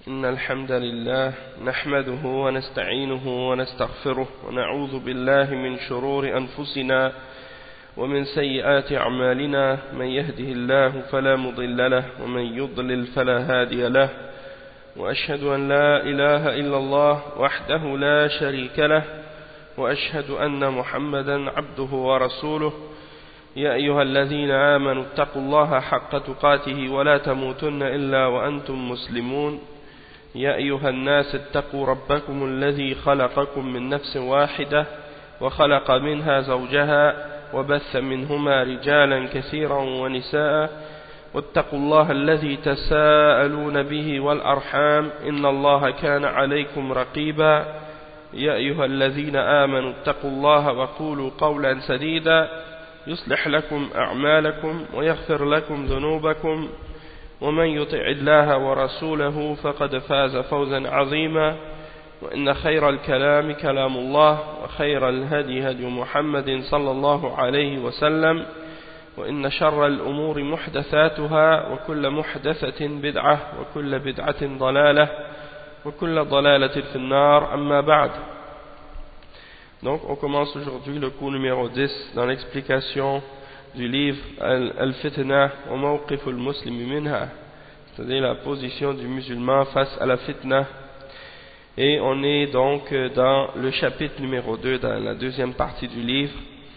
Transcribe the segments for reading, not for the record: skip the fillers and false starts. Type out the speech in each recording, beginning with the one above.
إن الحمد لله نحمده ونستعينه ونستغفره ونعوذ بالله من شرور أنفسنا ومن سيئات أعمالنا من يهده الله فلا مضل له ومن يضلل فلا هادي له وأشهد أن لا إله إلا الله وحده لا شريك له وأشهد أن محمدا عبده ورسوله يا أيها الذين آمنوا اتقوا الله حق تقاته ولا تموتن إلا وأنتم مسلمون يا أيها الناس اتقوا ربكم الذي خلقكم من نفس واحدة وخلق منها زوجها وبث منهما رجالا كثيرا ونساء واتقوا الله الذي تساءلون به والأرحام إن الله كان عليكم رقيبا يا أيها الذين آمنوا اتقوا الله وقولوا قولا سديدا يصلح لكم أعمالكم ويغفر لكم ذنوبكم ومن يطع الله ورسوله فقد فاز فوزا عظيما وإن خير الكلام كلام الله وخير الهدي هدي محمد صلى الله عليه وسلم وإن شر الأمور محدثاتها وكل محدثة بدعة وكل بدعة ضلالة وكل ضلالة في النار أما بعد. Donc on commence aujourd'hui le cours numéro 10 dans l'explication du livre Al-Fitna wa Mawqif al-Muslimi minha, c'est-à-dire la position du musulman face à la fitna. Et on est donc dans le chapitre numéro 2, dans la deuxième partie du livre.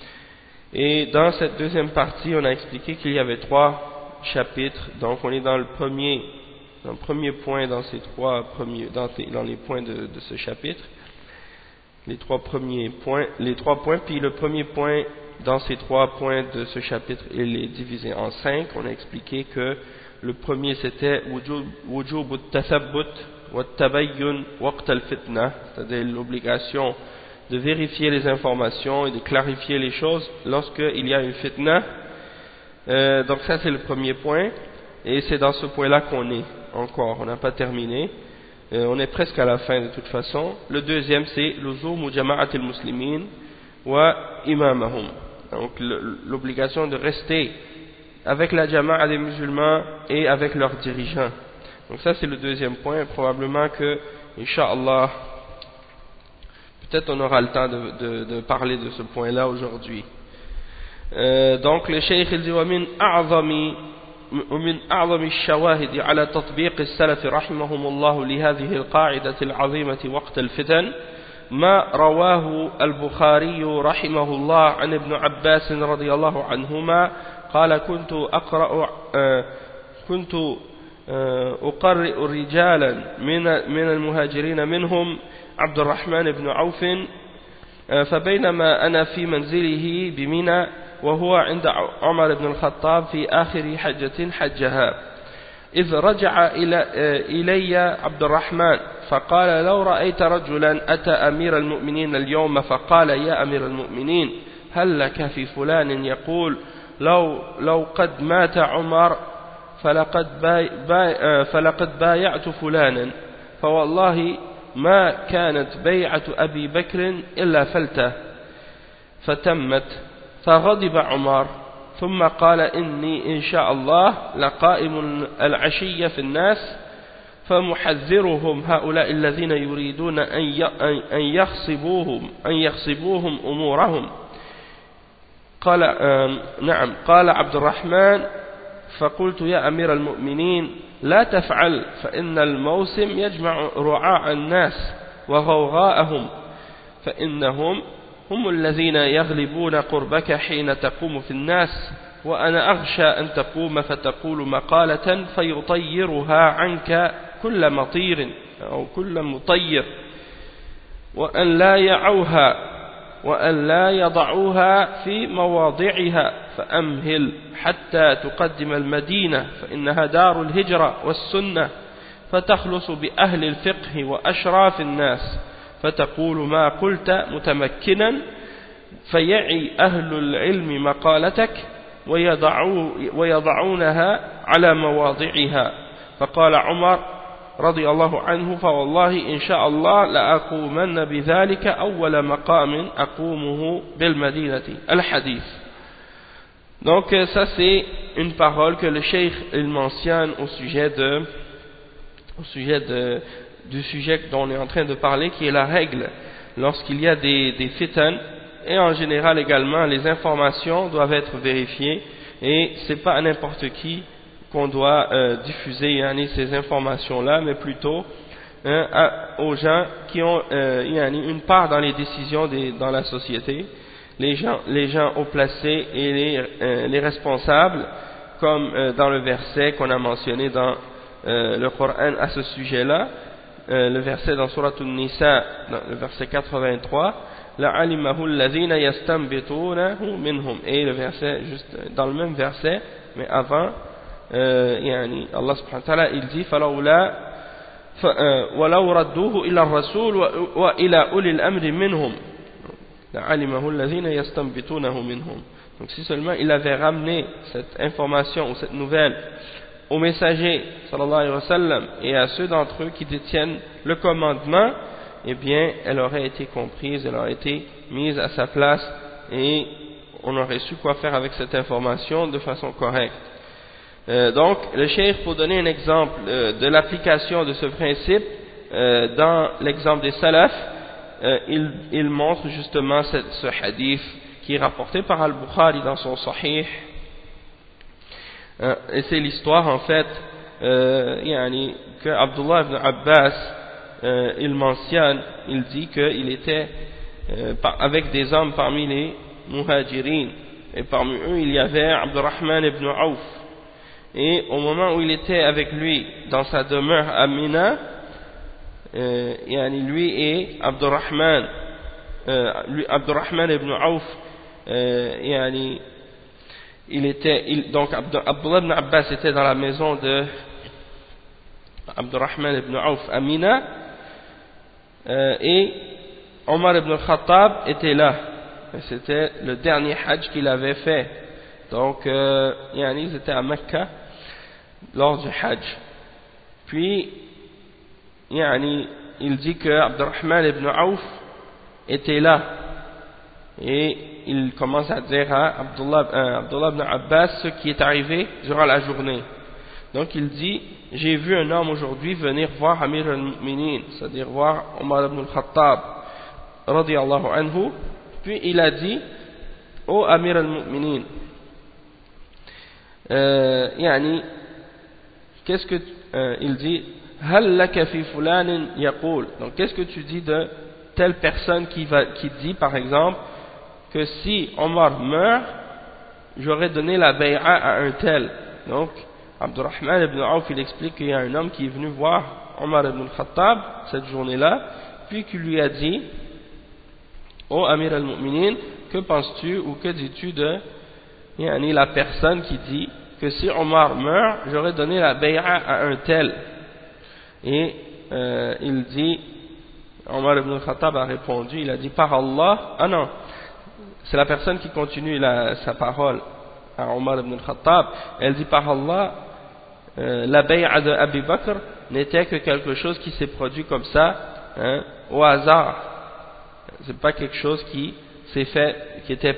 Et dans cette deuxième partie, on a expliqué qu'il y avait 3 chapitres. Donc on est dans le premier point dans ces 3 premiers, dans les points de ce chapitre. Les 3 points, puis le premier point dans ces 3 points de ce chapitre, il est divisé en 5. On a expliqué que le premier c'était wujub al-tathabbut wa al-tabayyun waqt al-fitna, c'est-à-dire l'obligation de vérifier les informations et de clarifier les choses lorsqu'il y a une fitna. Donc ça c'est le premier point, et c'est dans ce point-là qu'on est encore, on n'a pas terminé. On est presque à la fin de toute façon. Le deuxième c'est luzumu jama'at al-muslimin wa imamahum, donc l'obligation de rester avec la jama'a des musulmans et avec leurs dirigeants. Donc ça c'est le deuxième point. Probablement que Inch'Allah peut-être on aura le temps de parler de ce point là aujourd'hui. Donc le cheikh il dit ومن أعظم الشواهد على تطبيق السلف رحمهم الله لهذه القاعدة العظيمة وقت الفتن ما رواه البخاري رحمه الله عن ابن عباس رضي الله عنهما قال كنت أقرئ رجالا من المهاجرين منهم عبد الرحمن بن عوف فبينما أنا في منزله بمنى وهو عند عمر بن الخطاب في آخر حجة حجها إذ رجع إلي عبد الرحمن فقال لو رأيت رجلا أتى أمير المؤمنين اليوم فقال يا أمير المؤمنين هل لك في فلان يقول لو قد مات عمر فلقد بايعت فلانا فوالله ما كانت بيعة أبي بكر إلا فلته فتمت فغضب عمر ثم قال إني إن شاء الله لقائم العشية في الناس فمحذرهم هؤلاء الذين يريدون أن يخصبوهم أمورهم. قال عبد الرحمن فقلت يا أمير المؤمنين لا تفعل فإن الموسم يجمع رعاع الناس وغوغاءهم فإنهم هم الذين يغلبون قربك حين تقوم في الناس وأنا أغشى أن تقوم فتقول مقالة فيطيرها عنك كل مطير أو كل مطير وأن لا يضعوها في مواضعها فأمهل حتى تقدم المدينة فإنها دار الهجرة والسنة فتخلص بأهل الفقه وأشراف الناس فتقول ما قلت متمكنا فيعي أهل العلم مقالتك ويضعونها على مواضعها. فقال عمر رضي الله عنه فوالله إن شاء الله لأقومن بذلك أول مقام أقومه بالمدينة. الحديث. Donc ça c'est une parole que le cheikh il mentionne au sujet de au sujet du sujet dont on est en train de parler, qui est la règle lorsqu'il y a des fitan, et en général également les informations doivent être vérifiées, et c'est pas à n'importe qui qu'on doit diffuser ces informations-là, mais plutôt aux gens qui ont une part dans les décisions dans la société, les gens haut placés et les responsables, comme dans le verset qu'on a mentionné dans le Coran à ce sujet-là, le verset dans Surat An-Nisa, le verset 83, لَعَلِمَهُ الَّذِينَ يَسْتَنْبِطُونَهُ مِنْهُمْ, et le verset juste dans le même verset mais avant, Allah subhanahu wa ta'ala il dit فَلَوْلَا وَلَوْ رَدُّوهُ إِلَى الرَّسُولِ وَإِلَى أُولِي الْأَمْرِ مِنْهُمْ لَعَلِمَهُ الَّذِينَ يَسْتَنْبِطُونَهُ مِنْهُمْ. Donc si seulement il avait ramené cette information ou cette nouvelle aux messagers sallallahu alayhi wa sallam et à ceux d'entre eux qui détiennent le commandement, eh bien elle aurait été comprise, elle aurait été mise à sa place et on aurait su quoi faire avec cette information de façon correcte. Donc le cheikh, pour donner un exemple de l'application de ce principe dans l'exemple des salafs, il montre justement ce hadith qui est rapporté par Al-Bukhari dans son Sahih, et c'est l'histoire en fait que Abdullah ibn Abbas il mentionne, il dit qu'il était avec des hommes parmi les muhajirin, et parmi eux il y avait Abdurrahman ibn Auf, et au moment où il était avec lui dans sa demeure à Mina, lui et Abdurrahman ibn Auf, donc Abdullah ibn Abbas était dans la maison de Abdurrahman ibn Auf à Mina, et Omar ibn Khattab était là. C'était le dernier hajj qu'il avait fait. Donc ils étaient à Mecca lors du hajj. Puis il dit que Abdurrahman ibn Auf était là, et il commence à dire à Abdullah ibn Abbas ce qui est arrivé durant la journée. Donc il dit: j'ai vu un homme aujourd'hui venir voir Amir al-Mu'minin, c'est-à-dire voir Omar ibn al-Khattab radiyallahu anhu. Puis il a dit: ô Amir al-Mu'minin, qu'est-ce que il dit: hal laka fi fulanin yaqul, donc qu'est-ce que tu dis de telle personne qui dit par exemple que si Omar meurt, j'aurais donné la bay'a à un tel. Donc Abdurrahman ibn Auf il explique qu'il y a un homme qui est venu voir Omar ibn al-Khattab cette journée-là, puis qui lui a dit: ô Amir al-Mu'minin, que penses-tu ou que dis-tu de la personne qui dit que si Omar meurt, j'aurais donné la bay'a à un tel. Et il dit, Omar ibn al-Khattab a répondu, il a dit: par Allah, ah non, c'est la personne qui continue sa parole à Omar ibn al-Khattab, elle dit: par Allah, la bay'a de Abi Bakr n'était que quelque chose qui s'est produit comme ça, au hasard. C'est pas quelque chose qui s'est fait, qui était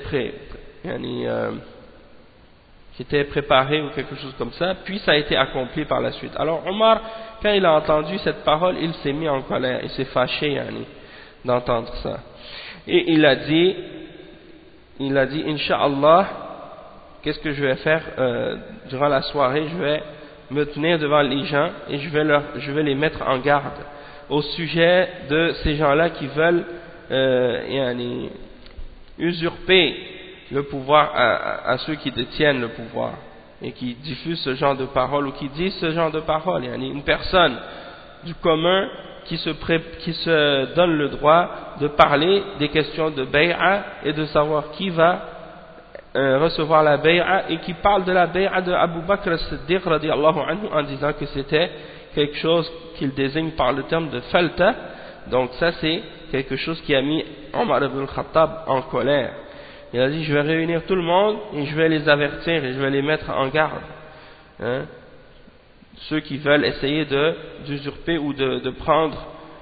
qui était préparé ou quelque chose comme ça, puis ça a été accompli par la suite. Alors Omar, quand il a entendu cette parole, il s'est mis en colère, il s'est fâché d'entendre ça. Et il a dit, Inch'Allah, qu'est-ce que je vais faire durant la soirée? Je vais me tenir devant les gens et je vais les mettre en garde au sujet de ces gens-là qui veulent usurper le pouvoir à ceux qui détiennent le pouvoir et qui diffusent ce genre de paroles ou qui disent ce genre de paroles. Une personne du commun qui se donne le droit de parler des questions de bay'a et de savoir qui va recevoir la bay'a, et qui parle de la bay'a de Abu Bakr as-Siddiq radiyallahu anhu en disant que c'était quelque chose qu'il désigne par le terme de falta. Donc ça c'est quelque chose qui a mis Omar ibn al-Khattab en colère. Il a dit: je vais réunir tout le monde et je vais les avertir et je vais les mettre en garde, ceux qui veulent essayer d'usurper ou de prendre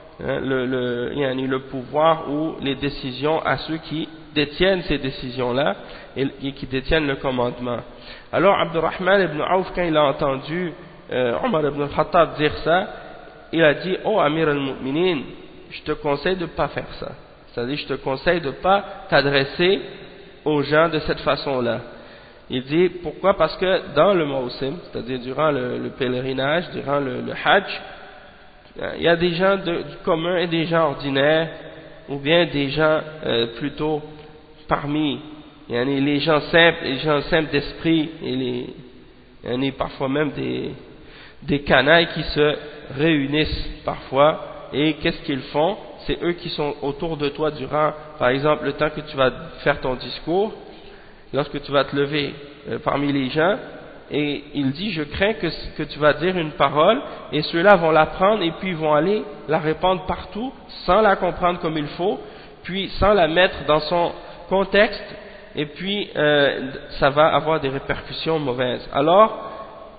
le pouvoir ou les décisions à ceux qui détiennent ces décisions-là et qui détiennent le commandement. Alors Abdurrahman ibn Auf, quand il a entendu Omar ibn al-Khattab dire ça, il a dit: oh Amir al-Mu'minin, je te conseille de ne pas faire ça. C'est-à-dire, je te conseille de ne pas t'adresser aux gens de cette façon-là. Il dit, pourquoi? Parce que dans le Mawsim, c'est-à-dire durant le pèlerinage, durant le Hajj, il y a des gens du commun et des gens ordinaires, ou bien des gens plutôt parmi les gens simples d'esprit, et parfois même des canailles qui se réunissent parfois, et qu'est-ce qu'ils font? C'est eux qui sont autour de toi durant, par exemple, le temps que tu vas faire ton discours, lorsque tu vas te lever parmi les gens, et il dit: je crains que tu vas dire une parole, et ceux-là vont la prendre, et puis ils vont aller la répandre partout, sans la comprendre comme il faut, puis sans la mettre dans son contexte, et puis ça va avoir des répercussions mauvaises. Alors,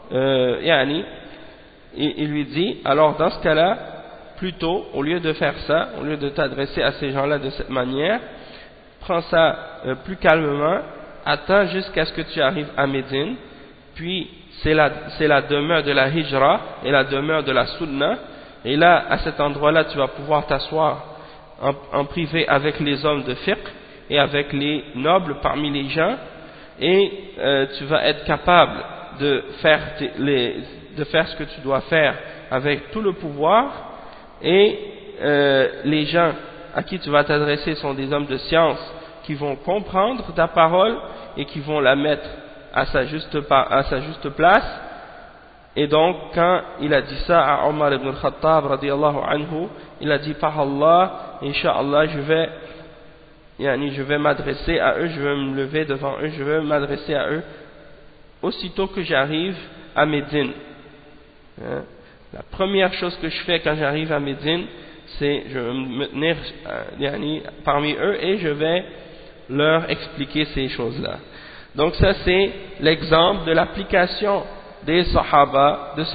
il lui dit, alors dans ce cas-là, plutôt, au lieu de faire ça, au lieu de t'adresser à ces gens-là de cette manière, prends ça plus calmement, attends jusqu'à ce que tu arrives à Médine, puis c'est la demeure de la hijra et la demeure de la sunna, et là, à cet endroit-là, tu vas pouvoir t'asseoir en privé avec les hommes de fiqh et avec les nobles parmi les gens, et tu vas être capable de faire ce que tu dois faire avec tout le pouvoir, et les gens à qui tu vas t'adresser sont des hommes de science qui vont comprendre ta parole et qui vont la mettre à sa juste place. Et donc quand il a dit ça à Omar ibn al-Khattab radiyallahu anhu, il a dit: par Allah, Inch'Allah, je vais m'adresser à eux, je vais me lever devant eux, je vais m'adresser à eux aussitôt que j'arrive à Médine. La première chose que je fais quand j'arrive à Médine, c'est je vais me tenir parmi eux et je vais leur expliquer ces choses-là. Donc ça, c'est l'exemple de l'application des Sahaba de ce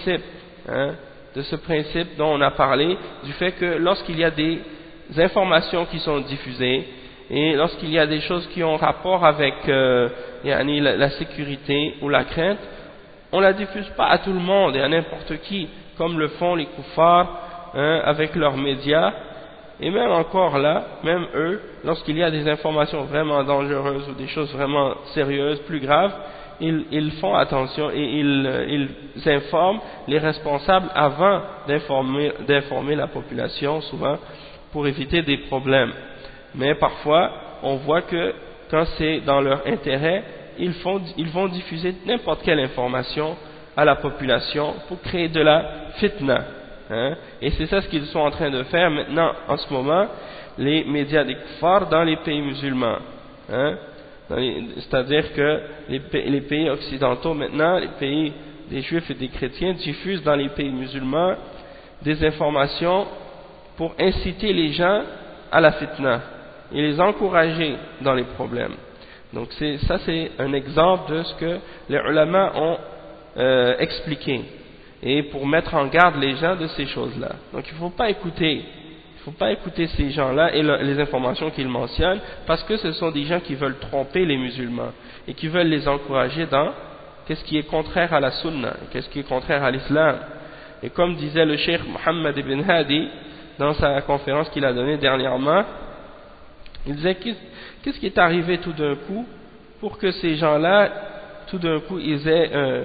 principe dont on a parlé, du fait que lorsqu'il y a des informations qui sont diffusées et lorsqu'il y a des choses qui ont rapport avec la sécurité ou la crainte, on ne la diffuse pas à tout le monde et à n'importe qui, comme le font les kuffars avec leurs médias. Et même encore là, même eux, lorsqu'il y a des informations vraiment dangereuses ou des choses vraiment sérieuses, plus graves, ils font attention et ils informent les responsables avant d'informer la population, souvent, pour éviter des problèmes. Mais parfois, on voit que quand c'est dans leur intérêt, ils vont diffuser n'importe quelle information à la population pour créer de la fitna. Et c'est ça ce qu'ils sont en train de faire maintenant, en ce moment, les médias des kuffars dans les pays musulmans. C'est-à-dire que les pays occidentaux maintenant, les pays des juifs et des chrétiens, diffusent dans les pays musulmans des informations pour inciter les gens à la fitna et les encourager dans les problèmes. Donc ça c'est un exemple de ce que les ulama ont expliqué, et pour mettre en garde les gens de ces choses-là. Donc il ne faut pas écouter ces gens-là et les informations qu'ils mentionnent, parce que ce sont des gens qui veulent tromper les musulmans et qui veulent les encourager dans qu'est-ce qui est contraire à la sunna, qu'est-ce qui est contraire à l'islam. Et comme disait le cheikh Mohammed ibn Hadi dans sa conférence qu'il a donnée dernièrement, il disait: qu'est-ce qui est arrivé tout d'un coup pour que ces gens-là, tout d'un coup, ils aient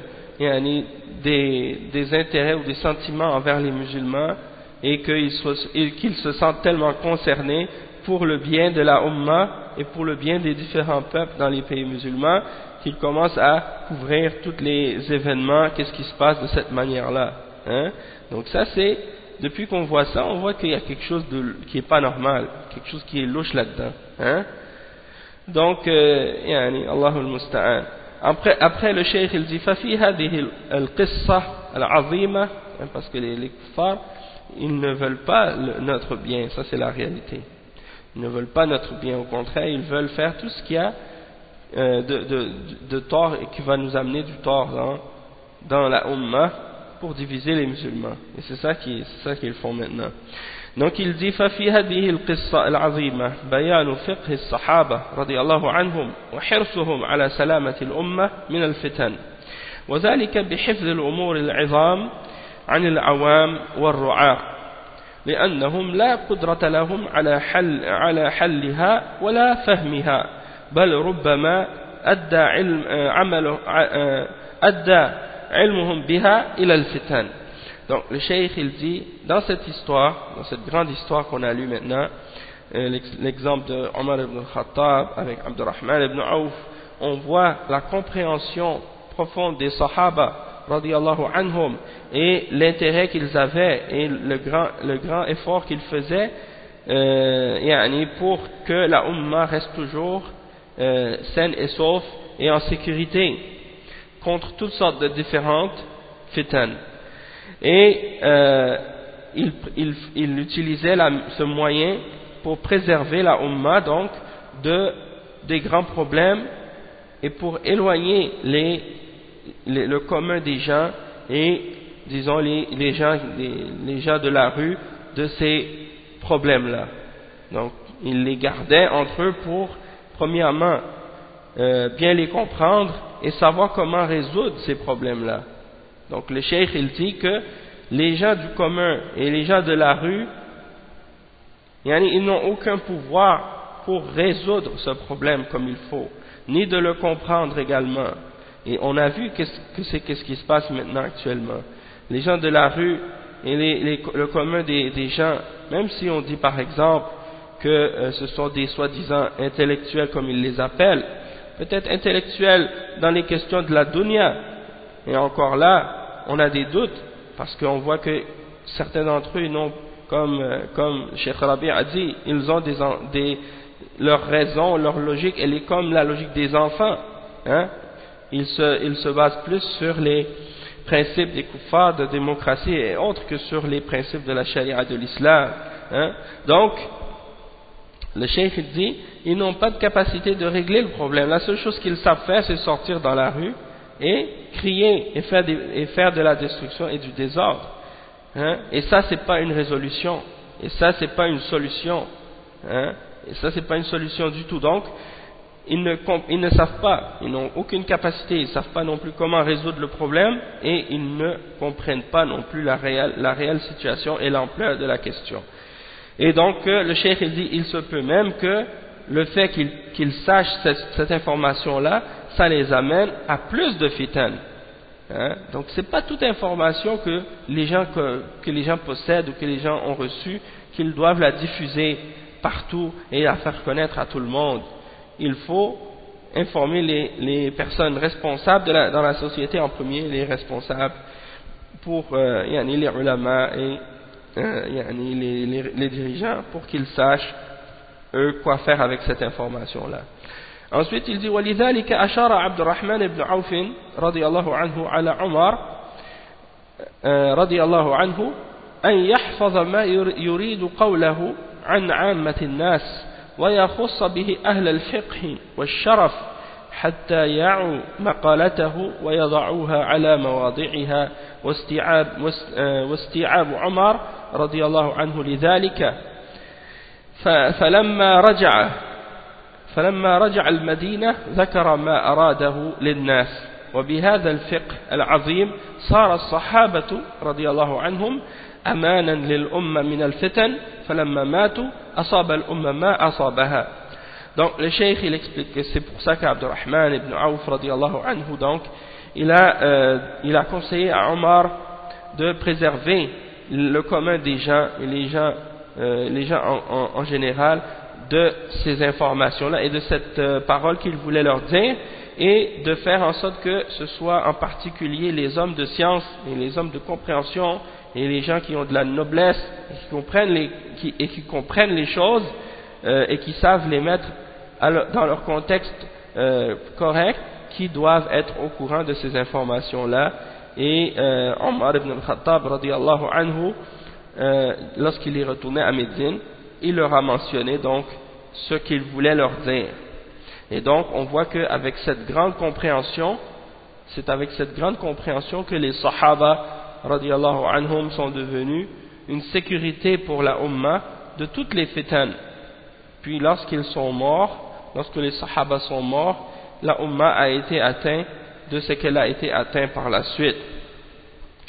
des intérêts ou des sentiments envers les musulmans, et qu'ils se sentent tellement concernés pour le bien de la Ummah et pour le bien des différents peuples dans les pays musulmans, qu'ils commencent à couvrir tous les événements, qu'est-ce qui se passe de cette manière-là. Donc ça, c'est, depuis qu'on voit ça, on voit qu'il y a quelque chose qui n'est pas normal, quelque chose qui est louche là-dedans. Donc, Allahul Musta'an. Après le cheikh, il dit: فَفِي هَذِهِ الْقِصَّةِ الْعَظِيمَةِ, parce que les kuffars, ils ne veulent pas notre bien, ça c'est la réalité. Ils ne veulent pas notre bien, au contraire, ils veulent faire tout ce qu'il y a de tort et qui va nous amener du tort dans la Ummah pour diviser les musulmans. Et c'est ça qu'ils font maintenant. Donc il dit: ففي هذه القصة العظيمة بيان فقه الصحابة رضي الله عنهم وحرصهم على سلامة الأمة من الفتن وذلك بحفظ الأمور العظام عن العوام والرعاة لأنهم لا قدرة لهم على حلها ولا فهمها بل ربما أدى علمهم بها إلى الفتن. Donc le cheikh il dit dans cette histoire, dans cette grande histoire qu'on a lue maintenant, l'exemple de Omar ibn al-Khattab avec Abdurrahman ibn Auf, on voit la compréhension profonde des Sahaba radiyallahu anhum et l'intérêt qu'ils avaient et le grand effort qu'ils faisaient pour que la Ummah reste toujours saine et sauf et en sécurité contre toutes sortes de différentes fitan. Et il utilisait ce moyen pour préserver la Ummah donc des grands problèmes et pour éloigner le commun des gens et disons les gens de la rue de ces problèmes-là. Donc il les gardait entre eux pour premièrement bien les comprendre et savoir comment résoudre ces problèmes-là. Donc le cheikh il dit que les gens du commun et les gens de la rue, ils n'ont aucun pouvoir pour résoudre ce problème comme il faut, ni de le comprendre également. Et on a vu qu'est-ce qui se passe maintenant actuellement. Les gens de la rue et le commun des gens, même si on dit par exemple que ce sont des soi-disant intellectuels comme ils les appellent, peut-être intellectuels dans les questions de la dunya, et encore là, on a des doutes, parce qu'on voit que certains d'entre eux, comme Cheikh Rabi a dit, ils ont leur raison, leur logique, elle est comme la logique des enfants. Ils se basent plus sur les principes des kuffars de démocratie et autres que sur les principes de la charia de l'islam. Donc, le cheikh dit, ils n'ont pas de capacité de régler le problème. La seule chose qu'ils savent faire, c'est sortir dans la rue et crier et faire de la destruction et du désordre. Et ça, c'est pas une résolution. Et ça, c'est pas une solution. Et ça, c'est pas une solution du tout. Donc, ils ne savent pas, ils n'ont aucune capacité, ils ne savent pas non plus comment résoudre le problème et ils ne comprennent pas non plus la réelle situation et l'ampleur de la question. Et donc, le cheikh il dit, il se peut même que le fait qu'ils sachent cette information-là, ça les amène à plus de fitan. Donc, c'est pas toute information que les gens possèdent ou que les gens ont reçue qu'ils doivent la diffuser partout et la faire connaître à tout le monde. Il faut informer les personnes responsables dans la société en premier, les responsables pour les ulama et les dirigeants pour qu'ils sachent eux quoi faire avec cette information-là. Ensuite il dit وَلِذَلِكَ أَشَارَ عبد الرحمن بن عوف رضي الله عنه على عمر رضي الله عنه أن يحفظ ما يريد قوله عن عامة الناس ويخص به أهل الفقه والشرف حتى يعوا مقالته ويضعوها على مواضعها واستيعاب عمر رضي الله عنه لذلك فلما رجع المدينة ذكر ما أراده للناس وبهذا الفقه العظيم صار الصحابة رضي الله عنهم أمانا للأمة من الفتن فلما ماتوا أصاب الأمة ما أصابها. Donc le cheikh il explique que c'est pour ça qu'Abdurrahman ibn Auf radiyallahu anhu donc il a conseillé à Omar de préserver le commun des gens et les gens en général de ces informations-là et de cette parole qu'il voulait leur dire et de faire en sorte que ce soit en particulier les hommes de science et les hommes de compréhension et les gens qui ont de la noblesse et qui comprennent les choses et qui savent les mettre dans leur contexte correct, qui doivent être au courant de ces informations-là. Et Omar ibn al-Khattab radiyallahu anhu, lorsqu'il est retourné à Médine, il leur a mentionné donc ce qu'il voulait leur dire. Et donc on voit qu'avec cette grande compréhension, c'est avec cette grande compréhension que les Sahaba radiyallahu anhum sont devenus une sécurité pour la Ummah de toutes les fitan. Puis lorsque les Sahaba sont morts, la Ummah a été atteinte de ce qu'elle a été atteinte par la suite.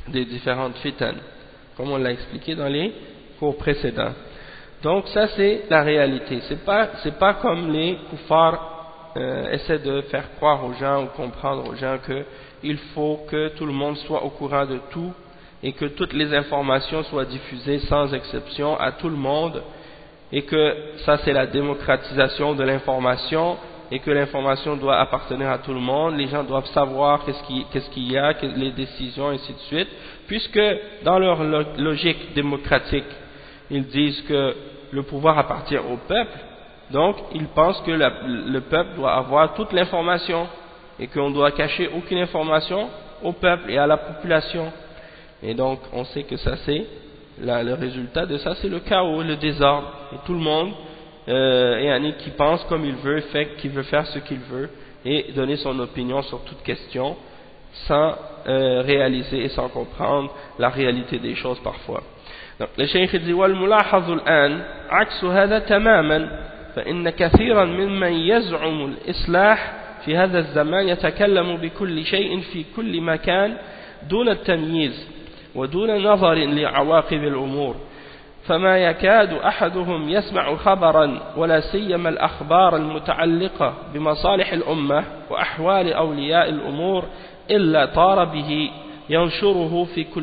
des différentes fitan, comme on l'a expliqué dans les cours précédents. Donc ça c'est la réalité. C'est pas comme les kuffars essaient de faire croire aux gens ou comprendre aux gens que il faut que tout le monde soit au courant de tout et que toutes les informations soient diffusées sans exception à tout le monde, et que ça c'est la démocratisation de l'information et que l'information doit appartenir à tout le monde, les gens doivent savoir qu'est-ce qu'il y a, les décisions, ainsi de suite, puisque dans leur logique démocratique, ils disent que le pouvoir appartient au peuple, donc ils pensent que le peuple doit avoir toute l'information et qu'on doit cacher aucune information au peuple et à la population. Et donc on sait que ça c'est le résultat de ça, c'est le chaos, le désordre, et tout le monde qui pense comme il veut, qui veut faire ce qu'il veut et donner son opinion sur toute question sans réaliser et sans comprendre la réalité des choses parfois. Donc le cheikh dit والملاحظ الآن عكس هذا تماما فإن كثيرا ممن يزعم الإصلاح في هذا الزمان يتكلم بكل شيء في كل مكان دون التمييز ودون نظر لعواقب الأمور، فما يكاد أحدهم يسمع خبرا ولا سيما الأخبار المتعلقة بمصالح الأمة وأحوال أولياء الأمور إلا طار به ينشره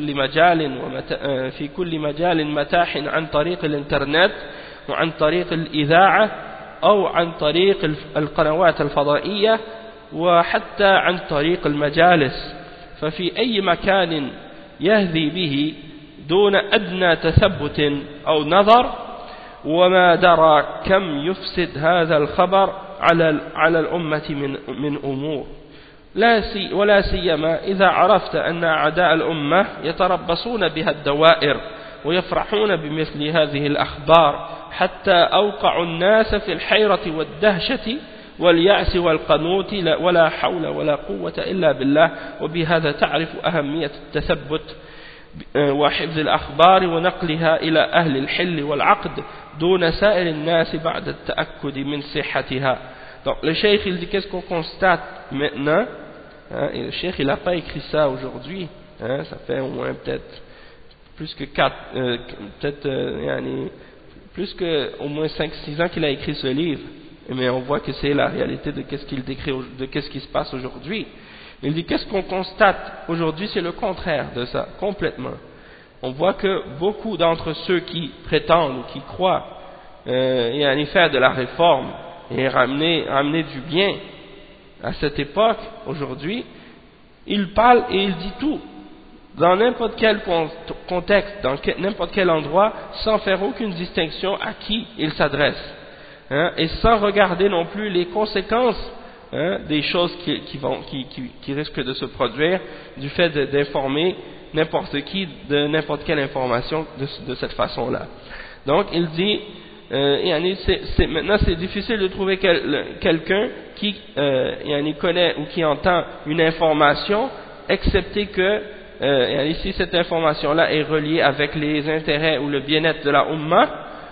في كل مجال متاح عن طريق الإنترنت وعن طريق الإذاعة أو عن طريق القنوات الفضائية وحتى عن طريق المجالس، ففي أي مكان يهذي به دون أدنى تثبت أو نظر، وما درى كم يفسد هذا الخبر على الأمة من أمور، ولا سيما إذا عرفت أن أعداء الأمة يتربصون بها الدوائر ويفرحون بمثل هذه الأخبار حتى أوقعوا الناس في الحيرة والدهشة واليأس والقنوط ولا حول ولا قوة إلا بالله. وبهذا تعرف أهمية التثبت وحفظ الأخبار ونقلها إلى أهل الحل والعقد دون سائر الناس بعد التأكد من صحتها. Donc le cheikh il dit qu'est-ce qu'on constate maintenant, hein, et le cheikh il n'a pas écrit ça aujourd'hui, hein, ça fait au moins peut-être plus que plus que au moins 5-6 ans qu'il a écrit ce livre, mais on voit que c'est la réalité de qu'est-ce qu'il décrit, de qu'est-ce qui se passe aujourd'hui. Il dit qu'est-ce qu'on constate aujourd'hui, c'est le contraire de ça, complètement. On voit que beaucoup d'entre ceux qui prétendent ou qui croient faire de la réforme et ramener du bien à cette époque, aujourd'hui, il parle et il dit tout, dans n'importe quel contexte, dans n'importe quel endroit, sans faire aucune distinction à qui il s'adresse, hein, et sans regarder non plus les conséquences, hein, des choses qui risquent de se produire du fait d'informer n'importe qui de n'importe quelle information de cette façon-là. Donc il dit maintenant c'est difficile de trouver quelqu'un qui connaît ou qui entend une information, excepté que si cette information-là est reliée avec les intérêts ou le bien-être de la Ummah,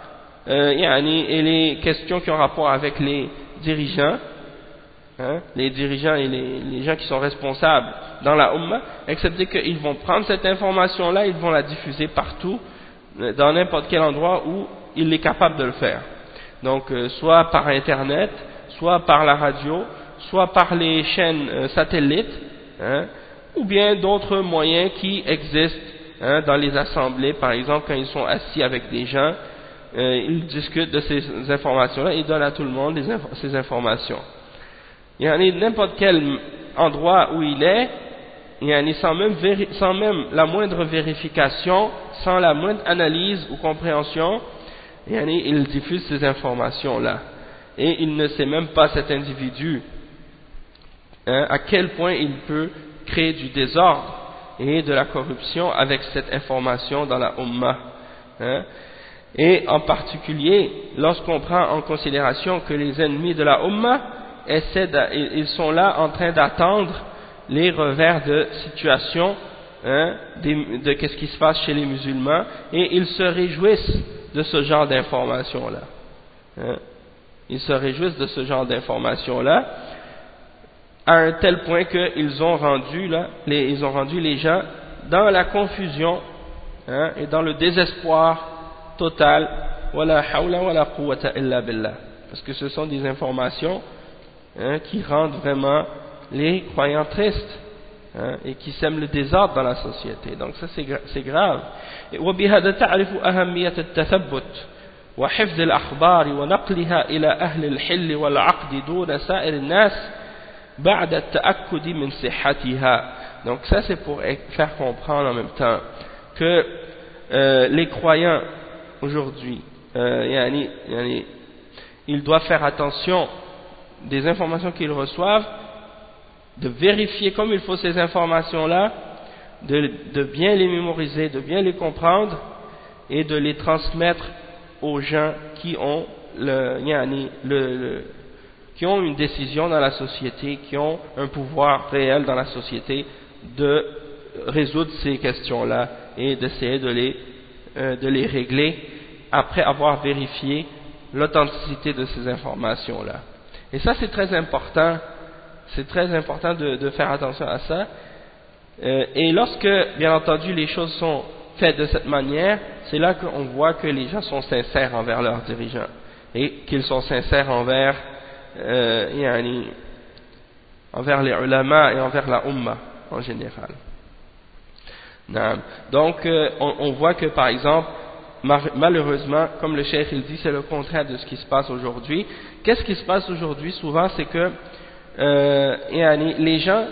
et les questions qui ont rapport avec les dirigeants, hein, les dirigeants et les gens qui sont responsables dans la Ummah, excepté qu'ils vont prendre cette information-là, ils vont la diffuser partout, dans n'importe quel endroit où il est capable de le faire. Donc soit par internet, soit par la radio, soit par les chaînes satellites, hein, ou bien d'autres moyens qui existent, hein, dans les assemblées, par exemple quand ils sont assis avec des gens, ils discutent de ces informations-là, ils donnent à tout le monde ces informations. Il y a n'importe quel endroit où il est, sans même la moindre vérification, sans la moindre analyse ou compréhension, il diffuse ces informations-là. Et il ne sait même pas, cet individu, hein, à quel point il peut créer du désordre et de la corruption avec cette information dans la Ummah. Hein. Et en particulier, lorsqu'on prend en considération que les ennemis de la Ummah ils sont là en train d'attendre les revers de situation, hein, de qu'est-ce qui se passe chez les musulmans, et ils se réjouissent de ce genre d'informations-là. Hein. Ils se réjouissent de ce genre d'informations-là, à un tel point qu'ils ont rendu les gens dans la confusion, hein, et dans le désespoir total, wala hawla wala quwwata illa billah, parce que ce sont des informations, hein, qui rendent vraiment les croyants tristes, hein, et qui sèment le désordre dans la société. Donc ça c'est grave. وبهذا تعرف أهمية التثبت وحفظ الأخبار ونقلها إلى أهل الحل والعقد دون سائر الناس بعد التأكد من صحتها. Donc ça c'est pour faire comprendre en même temps que les croyants aujourd'hui, ils doivent faire attention des informations qu'ils reçoivent, de vérifier comme il faut ces informations-là, de bien les mémoriser, de bien les comprendre et de les transmettre aux gens qui ont qui ont une décision dans la société, qui ont un pouvoir réel dans la société, de résoudre ces questions-là et d'essayer de les régler après avoir vérifié l'authenticité de ces informations-là. Et ça c'est très important de faire attention à ça. Et lorsque, bien entendu, les choses sont faites de cette manière, c'est là qu'on voit que les gens sont sincères envers leurs dirigeants et qu'ils sont sincères envers les ulama et envers la umma en général. Donc on voit que par exemple, malheureusement, comme le cheikh il dit, c'est le contraire de ce qui se passe aujourd'hui. Qu'est-ce qui se passe aujourd'hui souvent, c'est que les gens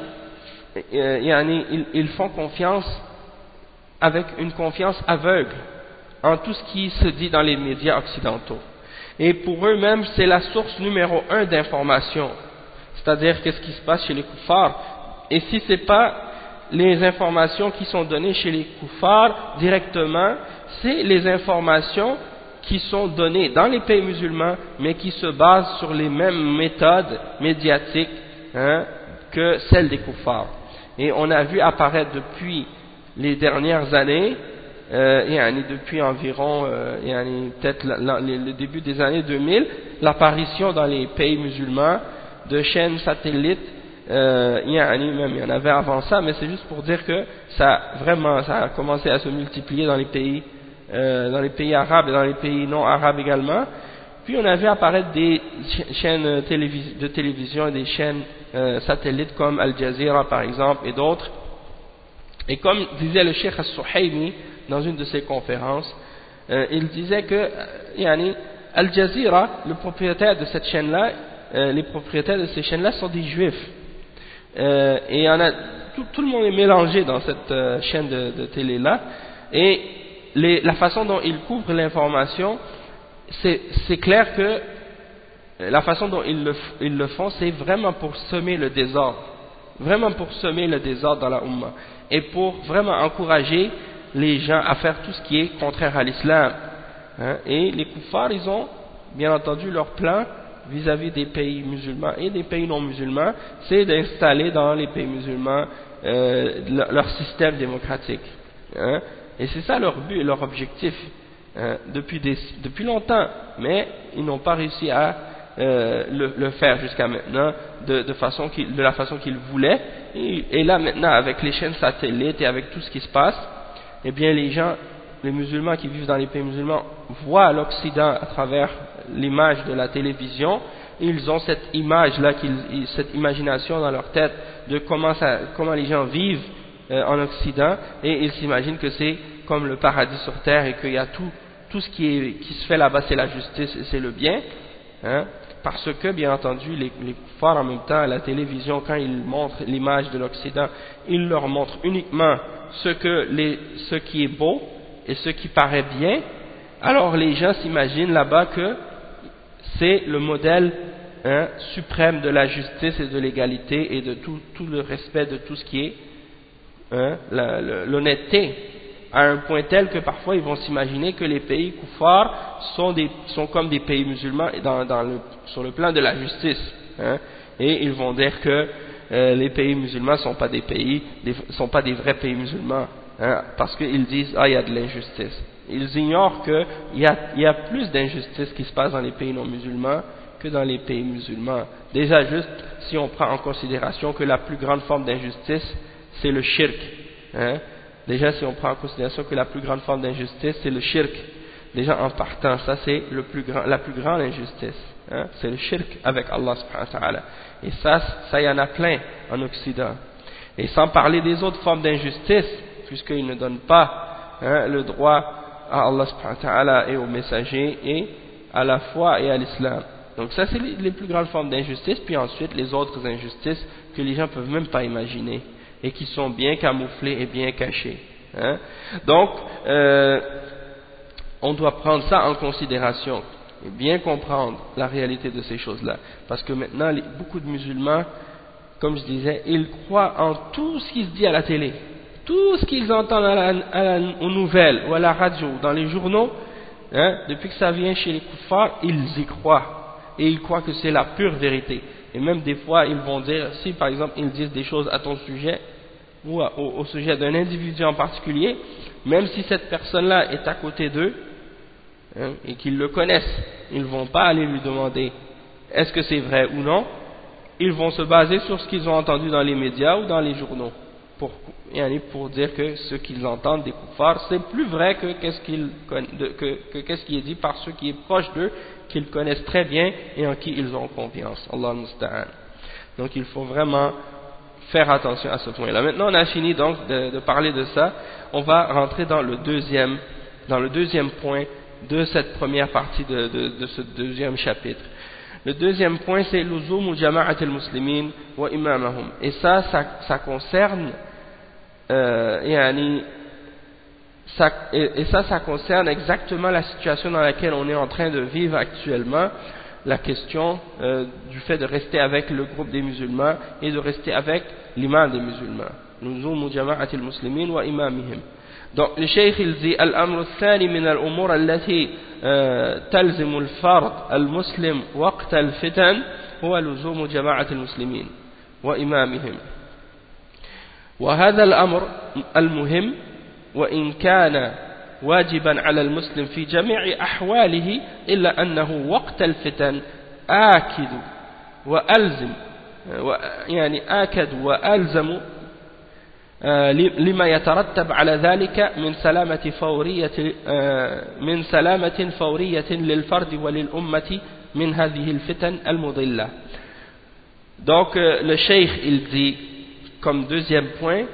ils font confiance avec une confiance aveugle en tout ce qui se dit dans les médias occidentaux, et pour eux-mêmes c'est la source numéro 1 d'information, c'est-à-dire qu'est-ce qui se passe chez les kuffars, et si c'est pas les informations qui sont données chez les kuffars directement, c'est les informations qui sont données dans les pays musulmans mais qui se basent sur les mêmes méthodes médiatiques, hein, que celles des kuffars. Et on a vu apparaître depuis les dernières années, depuis environ peut-être le début des années 2000, l'apparition dans les pays musulmans de chaînes satellites, même il y en avait avant ça, mais c'est juste pour dire que ça a commencé à se multiplier dans les pays arabes et dans les pays non arabes également. Puis on a vu apparaître des chaînes de télévision et des chaînes satellites comme Al Jazeera par exemple et d'autres. Et comme disait le Cheikh As-Suhaimi dans une de ses conférences, il disait que Al Jazeera, le propriétaire de cette chaîne-là, les propriétaires de ces chaînes-là sont des juifs. Et tout le monde est mélangé dans cette chaîne de télé-là. Et la façon dont ils couvrent l'information, c'est clair que la façon dont ils le font, c'est vraiment pour semer le désordre, dans la Ummah, et pour vraiment encourager les gens à faire tout ce qui est contraire à l'islam, hein. Et les kuffars, ils ont bien entendu leur plan vis-à-vis des pays musulmans et des pays non musulmans, c'est d'installer dans les pays musulmans leur système démocratique, hein. Et c'est ça leur but, leur objectif, hein, depuis longtemps, mais ils n'ont pas réussi à le faire jusqu'à maintenant de la façon qu'ils voulaient. Et là maintenant, avec les chaînes satellites et avec tout ce qui se passe, eh bien les musulmans qui vivent dans les pays musulmans voient l'Occident à travers l'image de la télévision. Ils ont cette image là, cette imagination dans leur tête de comment les gens vivent en Occident, et ils s'imaginent que c'est comme le paradis sur terre et qu'il y a tout ce qui se fait là-bas, c'est la justice et c'est le bien, hein, parce que bien entendu les kuffars en même temps à la télévision, quand ils montrent l'image de l'Occident, ils leur montrent uniquement ce qui est beau et ce qui paraît bien. Alors les gens s'imaginent là-bas que c'est le modèle, hein, suprême de la justice et de l'égalité et de tout le respect de tout ce qui est, hein, l'honnêteté, à un point tel que parfois ils vont s'imaginer que les pays kuffars sont comme des pays musulmans sur le plan de la justice, hein, et ils vont dire que les pays musulmans sont pas sont pas des vrais pays musulmans, hein, parce qu'ils disent il y a de l'injustice. Ils ignorent qu'il y a plus d'injustice qui se passe dans les pays non musulmans que dans les pays musulmans. Déjà juste si on prend en considération que la plus grande forme d'injustice c'est le shirk, hein. Déjà, si on prend en considération que la plus grande forme d'injustice, c'est le shirk. Déjà, en partant, ça c'est la plus grande injustice. Hein? C'est le shirk avec Allah subhanahu wa ta'ala. Et ça y en a plein en Occident. Et sans parler des autres formes d'injustice, puisqu'ils ne donnent pas le droit à Allah subhanahu wa ta'ala et aux messagers et à la foi et à l'islam. Donc ça c'est les plus grandes formes d'injustice, puis ensuite les autres injustices que les gens peuvent même pas imaginer et qui sont bien camouflées et bien cachées. Hein? Donc on doit prendre ça en considération et bien comprendre la réalité de ces choses-là, parce que maintenant beaucoup de musulmans, comme je disais, ils croient en tout ce qui se dit à la télé, tout ce qu'ils entendent aux nouvelles ou à la radio, dans les journaux, hein, depuis que ça vient chez les kuffars, ils y croient. Et ils croient que c'est la pure vérité. Et même des fois, ils vont dire, si par exemple ils disent des choses à ton sujet, ou au sujet d'un individu en particulier, même si cette personne-là est à côté d'eux, hein, et qu'ils le connaissent, ils ne vont pas aller lui demander est-ce que c'est vrai ou non, ils vont se baser sur ce qu'ils ont entendu dans les médias ou dans les journaux, pour dire que ce qu'ils entendent des kuffars, c'est plus vrai que qu'est-ce qui est dit par ceux qui est proche d'eux, qu'ils connaissent très bien et en qui ils ont confiance. Allah musta'an. Donc il faut vraiment faire attention à ce point-là. Maintenant on a fini donc de parler de ça, on va rentrer dans le deuxième point de cette première partie de ce deuxième chapitre. Le deuxième point c'est l'uzum jama'at al-muslimin wa imamahum. Et ça concerne ça concerne exactement la situation dans laquelle on est en train de vivre actuellement, la question du fait de rester avec le groupe des musulmans et de rester avec l'imam des musulmans. L'uzum jama'at al-muslimin wa imamihim. Donc le cheikh il dit al-amr al-thani min al-umur allati تلزم الفرد المسلم وقت الفتن هو لزوم جماعة المسلمين وإمامهم وهذا الأمر المهم وإن كان واجبا على المسلم في جميع أحواله إلا أنه وقت الفتن آكد وألزم لما يترتب على ذلك من سلامة فورية للفرد وللأمة من هذه الفتن المضلة. Donc le cheikh il dit comme deuxième point,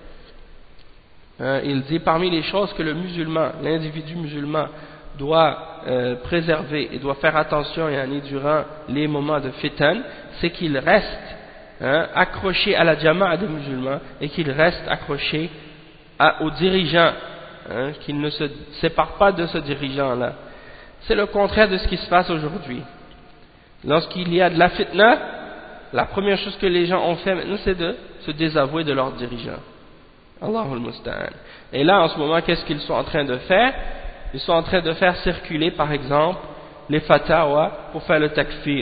il dit parmi les choses que le musulman, l'individu musulman doit préserver et doit faire attention durant les moments de fitan, c'est qu'il reste accroché à la jama'a des musulmans et qu'il reste accroché aux dirigeants, qu'il ne se sépare pas de ce dirigeant-là. C'est le contraire de ce qui se passe aujourd'hui. Lorsqu'il y a de la fitna, la première chose que les gens ont fait maintenant, c'est de se désavouer de leurs dirigeants. Allahul Musta'an. Et là, en ce moment, qu'est-ce qu'ils sont en train de faire? Ils sont en train de faire circuler, par exemple, les fatawas pour faire le takfir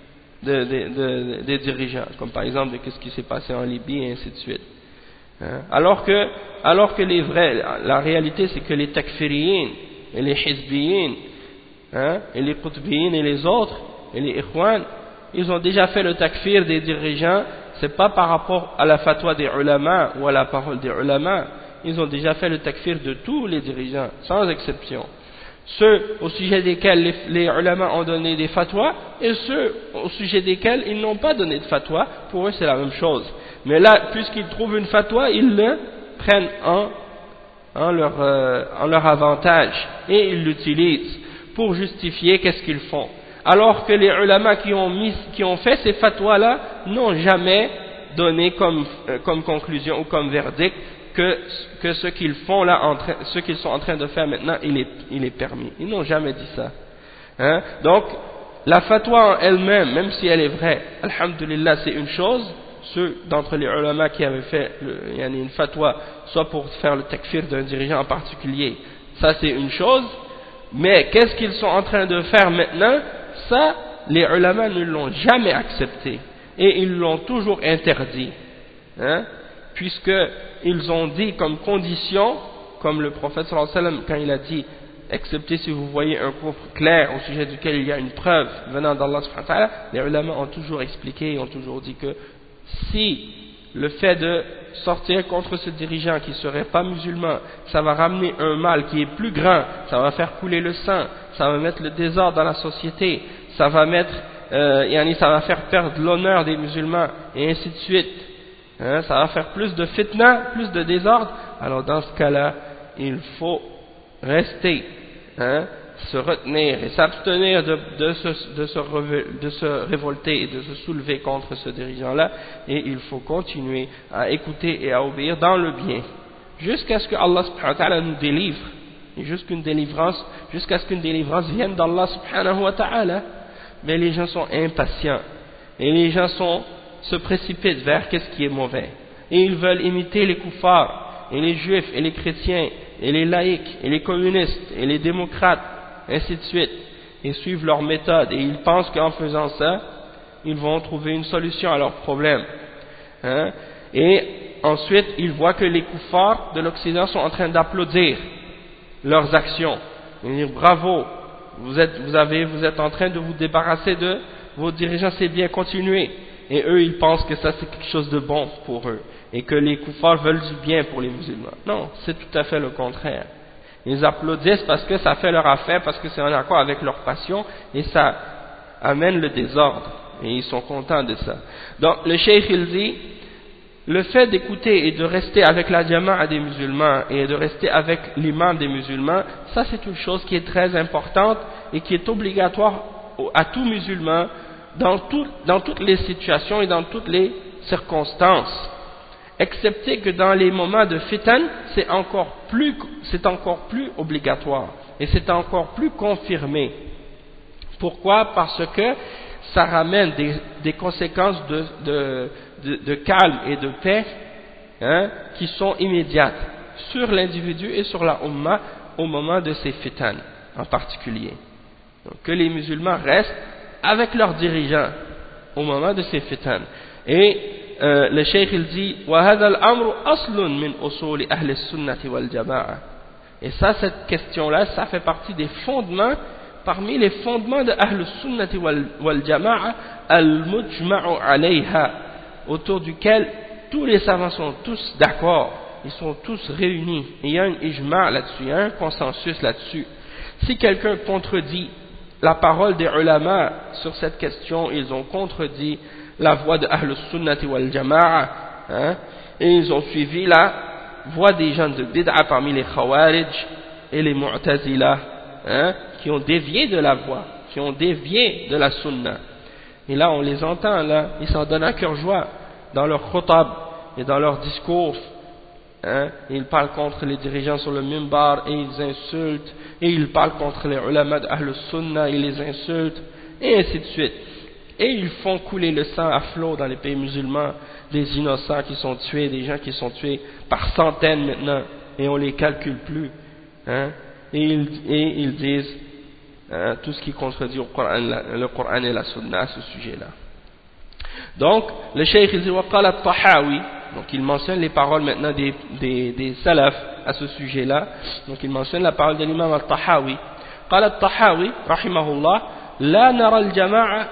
des dirigeants, comme par exemple de ce qui s'est passé en Libye et ainsi de suite. Alors que la réalité c'est que les takfiriyin et les hizbiyin et les qutbiyin et les autres et les ikhwan, ils ont déjà fait le takfir des dirigeants. C'est pas par rapport à la fatwa des ulama ou à la parole des ulama, ils ont déjà fait le takfir de tous les dirigeants sans exception. Ceux au sujet desquels les ulama ont donné des fatwas et ceux au sujet desquels ils n'ont pas donné de fatwa, pour eux c'est la même chose. Mais là, puisqu'ils trouvent une fatwa, ils le prennent en leur avantage et ils l'utilisent pour justifier qu'est-ce qu'ils font. Alors que les ulama qui ont fait ces fatwas là n'ont jamais donné comme conclusion ou comme verdict que ce qu'ils font là, ce qu'ils sont en train de faire maintenant, il est permis. Ils n'ont jamais dit ça. Donc, la fatwa en elle-même, même si elle est vraie, alhamdulillah, c'est une chose. Ceux d'entre les ulama qui avaient fait une fatwa, soit pour faire le takfir d'un dirigeant en particulier, ça c'est une chose. Mais qu'est-ce qu'ils sont en train de faire maintenant? Ça, les ulama ne l'ont jamais accepté. Et ils l'ont toujours interdit. Puisqu'ils ont dit comme condition, comme le prophète sallallahu alayhi wa sallam, quand il a dit, excepté si vous voyez un coffre clair au sujet duquel il y a une preuve venant d'Allah subhanahu wa ta'ala, les ulama ont toujours expliqué et ont toujours dit que si le fait de sortir contre ce dirigeant qui ne serait pas musulman, ça va ramener un mal qui est plus grand, ça va faire couler le sang, ça va mettre le désordre dans la société, ça va mettre, ça va faire perdre l'honneur des musulmans, et ainsi de suite. Hein, ça va faire plus de fitna, plus de désordre. Alors dans ce cas-là, il faut rester, se retenir et s'abstenir de se révolter et de se soulever contre ce dirigeant-là, et il faut continuer à écouter et à obéir dans le bien, jusqu'à ce que Allah subhanahu wa ta'ala nous délivre, et jusqu'à ce qu'une délivrance vienne d'Allah subhanahu wa ta'ala. Mais les gens sont impatients, et les gens se précipitent vers qu'est-ce qui est mauvais, et ils veulent imiter les kuffars, et les juifs, et les chrétiens, et les laïcs, et les communistes, et les démocrates, ainsi de suite, et suivent leur méthode, et ils pensent qu'en faisant ça, ils vont trouver une solution à leurs problèmes. Et ensuite, ils voient que les kuffars de l'Occident sont en train d'applaudir leurs actions. Ils disent bravo, vous êtes en train de vous débarrasser de vos dirigeants, c'est bien, continuez. Et eux, ils pensent que ça c'est quelque chose de bon pour eux, et que les kuffars veulent du bien pour les musulmans. Non, c'est tout à fait le contraire. Ils applaudissent parce que ça fait leur affaire, parce que c'est en accord avec leur passion, et ça amène le désordre, et ils sont contents de ça. Donc le cheikh il dit, le fait d'écouter et de rester avec la jama'a des musulmans et de rester avec l'imam des musulmans, ça c'est une chose qui est très importante et qui est obligatoire à tout musulman dans toutes les situations et dans toutes les circonstances, excepté que dans les moments de fitan, c'est encore plus obligatoire et c'est encore plus confirmé. Pourquoi? Parce que ça ramène des conséquences de calme et de paix, qui sont immédiates sur l'individu et sur la umma au moment de ces fitan en particulier. Donc que les musulmans restent avec leurs dirigeants au moment de ces fitan. Et le cheikh il dit وَهَذَا الْأَمْرُ أَصْلٌ مِنْ أُصُولِ أَهْلِ السُّنَّةِ وَالْجَمَاعَةِ. Et ça, cette question-là, ça fait partie des fondements, parmi les fondements de Ahl al-Sunnati wal-Jama'a, al-Mujma'u alayha, autour duquel tous les savants sont tous d'accord, ils sont tous réunis, et il y a un ijma' là-dessus, il y a un consensus là-dessus. Si quelqu'un contredit la parole des ulama sur cette question, ils ont contredit la voix de Ahl al-Sunnati wal-Jama'a, et ils ont suivi la voix des gens de bid'a parmi les Khawarij et les Mu'tazila, qui ont dévié de la voie, qui ont dévié de la sunna. Et là on les entend, là, ils s'en donnent à cœur joie dans leur khutab et dans leurs discours, ils parlent contre les dirigeants sur le minbar et ils insultent, et ils parlent contre les ulama d'Ahl Sunna, ils les insultent, et ainsi de suite. Et ils font couler le sang à flot dans les pays musulmans, des innocents qui sont tués, des gens qui sont tués par centaines maintenant, et on les calcule plus, et ils disent tout ce qui contredit le Coran et la Sunna à ce sujet-là. Donc, le cheikh il dit وقال الطحاوي, donc il mentionne les paroles maintenant des salafs à ce sujet-là. Donc il mentionne la parole de l'imam al-Tahawi. قال الطحاوي رحمه الله لا نرى الجماعة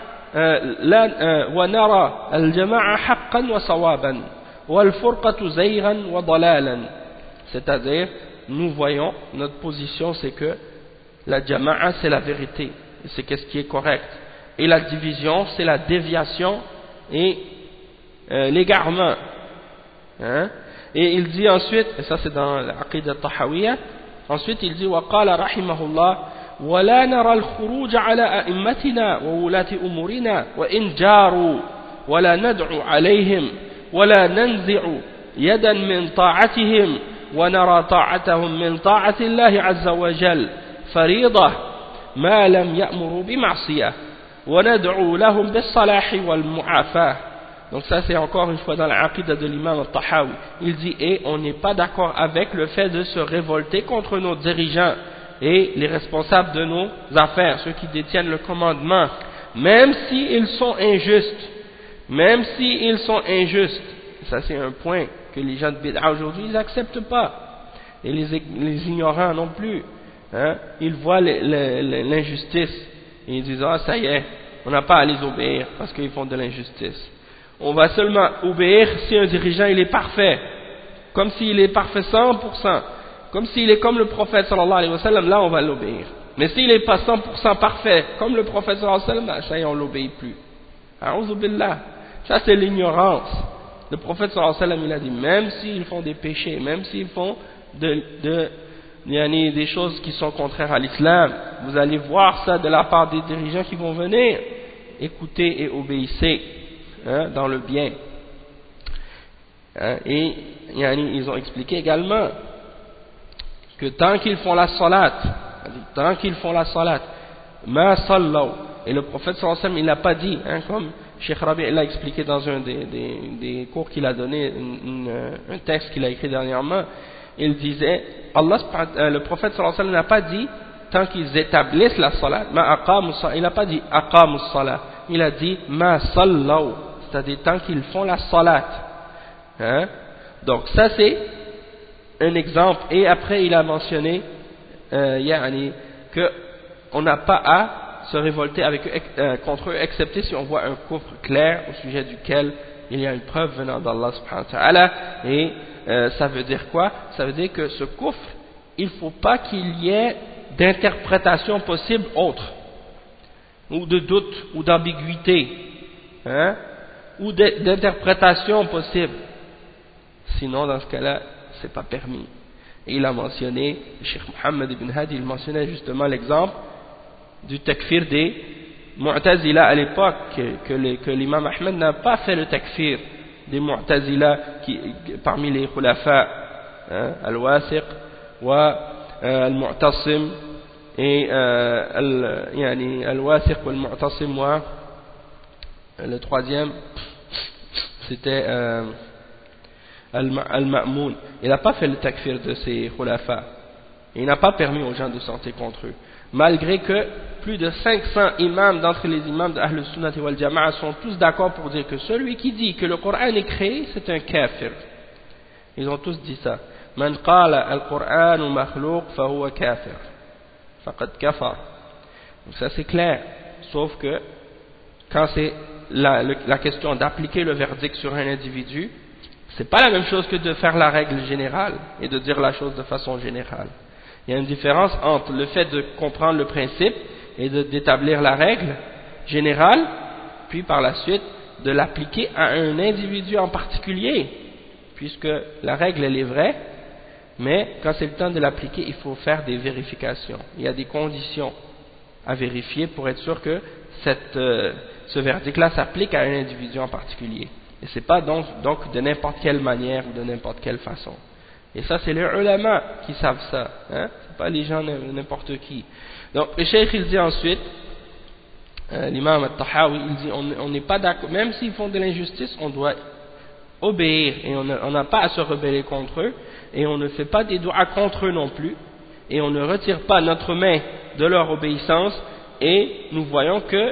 ونرى الجماعة حقا وصوابا والفرقة زيغا وضلالا. C'est-à-dire, nous voyons, notre position c'est que la jama'a c'est la vérité, c'est qu'est-ce qui est correct, et la division c'est la déviation et l'égarement. Et il dit ensuite, et ça c'est dans l'Aqidah Tahawiyya, ensuite il dit وقال رحمه الله ولا نرى الخروج على أئمتنا وولاة أمورنا وإن جاروا ولا ندعو عليهم ولا ننزع يدا من طاعتهم ونرى طاعتهم من طاعة الله عز وجل فريضة ما لم يأمروا بمعصية وندعو لهم بالصلاح والمعافاة. Donc ça c'est encore une fois dans l'Aqidah de l'imam al-Tahawi. Il dit, et on n'est pas d'accord avec le fait de se révolter contre nos dirigeants et les responsables de nos affaires, ceux qui détiennent le commandement, même s'ils sont injustes, même s'ils sont injustes. Ça c'est un point que les gens de bid'a aujourd'hui ils n'acceptent pas, et les ignorants non plus, ils voient l'injustice et ils disent, ah ça y est, on n'a pas à les obéir parce qu'ils font de l'injustice. On va seulement obéir si un dirigeant il est parfait, comme s'il est parfait 100%, comme s'il est comme le prophète sallallahu alayhi wa sallam, là on va l'obéir. Mais s'il n'est pas 100% parfait, comme le prophète sallallahu alayhi wa sallam, ça y est, on l'obéit plus. A'udhu billah. Ça c'est l'ignorance. Le prophète sallallahu alayhi wa sallam, il a dit, même s'ils font des péchés, même s'ils font des choses qui sont contraires à l'islam, vous allez voir ça de la part des dirigeants qui vont venir. Écoutez et obéissez, hein, dans le bien. Hein, et ils ont expliqué également que tant qu'ils font la salat, ma sallaw, et le prophète sallallahu alayhi wa sallam, il n'a pas dit, hein, comme Cheikh Rabi' l'a expliqué dans un des cours qu'il a donné, un texte qu'il a écrit dernièrement, il disait, le prophète sallallahu alayhi wa sallam n'a pas dit tant qu'ils établissent la salat, il n'a pas dit aqamu salat, il a dit ma sallaw, c'est-à-dire tant qu'ils font la salat. Hein? Donc ça c'est un exemple, et après il a mentionné que on n'a pas à se révolter contre eux, excepté si on voit un coufre clair au sujet duquel il y a une preuve venant d'Allah subhanahu wa ta'ala. Et ça veut dire quoi? Ça veut dire que ce coufre, il ne faut pas qu'il y ait d'interprétation possible autre, ou de doute, ou d'ambiguïté, hein? Ou d'interprétation possible. Sinon, dans ce cas-là, c'est pas permis. Et il a mentionné, le Cheikh Mohammed ibn Hadi, il mentionnait justement l'exemple du takfir des Mu'tazila à l'époque, que l'imam Ahmed n'a pas fait le takfir des Mu'tazila parmi les khulafa, hein, al-Wasiq wa al-Mu'tasim, et al-Wasiq wa al-Mu'tasim, wa le troisième c'était al-Ma'moun. Il n'a pas fait le takfir de ces khulafa, il n'a pas permis aux gens de sortir contre eux, malgré que plus de 500 imams d'entre les imams de Ahl Sunnah wal Jama'a sont tous d'accord pour dire que celui qui dit que le Coran est créé, c'est un kafir. Ils ont tous dit ça. Man qala al-Qur'an makhlouq fa huwa kafir. Faqad kafar. Donc ça c'est clair. Sauf que quand c'est la question d'appliquer le verdict sur un individu, c'est pas la même chose que de faire la règle générale et de dire la chose de façon générale. Il y a une différence entre le fait de comprendre le principe et d'établir la règle générale, puis par la suite de l'appliquer à un individu en particulier, puisque la règle elle est vraie, mais quand c'est le temps de l'appliquer, il faut faire des vérifications. Il y a des conditions à vérifier pour être sûr que ce verdict-là s'applique à un individu en particulier. Et c'est pas donc de n'importe quelle manière ou de n'importe quelle façon. Et ça, c'est les ulama qui savent ça, hein? C'est pas les gens n'importe qui. Donc, le cheikh, il dit ensuite, l'imam al-Tahawi, il dit, on n'est pas d'accord, même s'ils font de l'injustice, on doit obéir, et on n'a pas à se rebeller contre eux, et on ne fait pas des doigts contre eux non plus, et on ne retire pas notre main de leur obéissance, et nous voyons que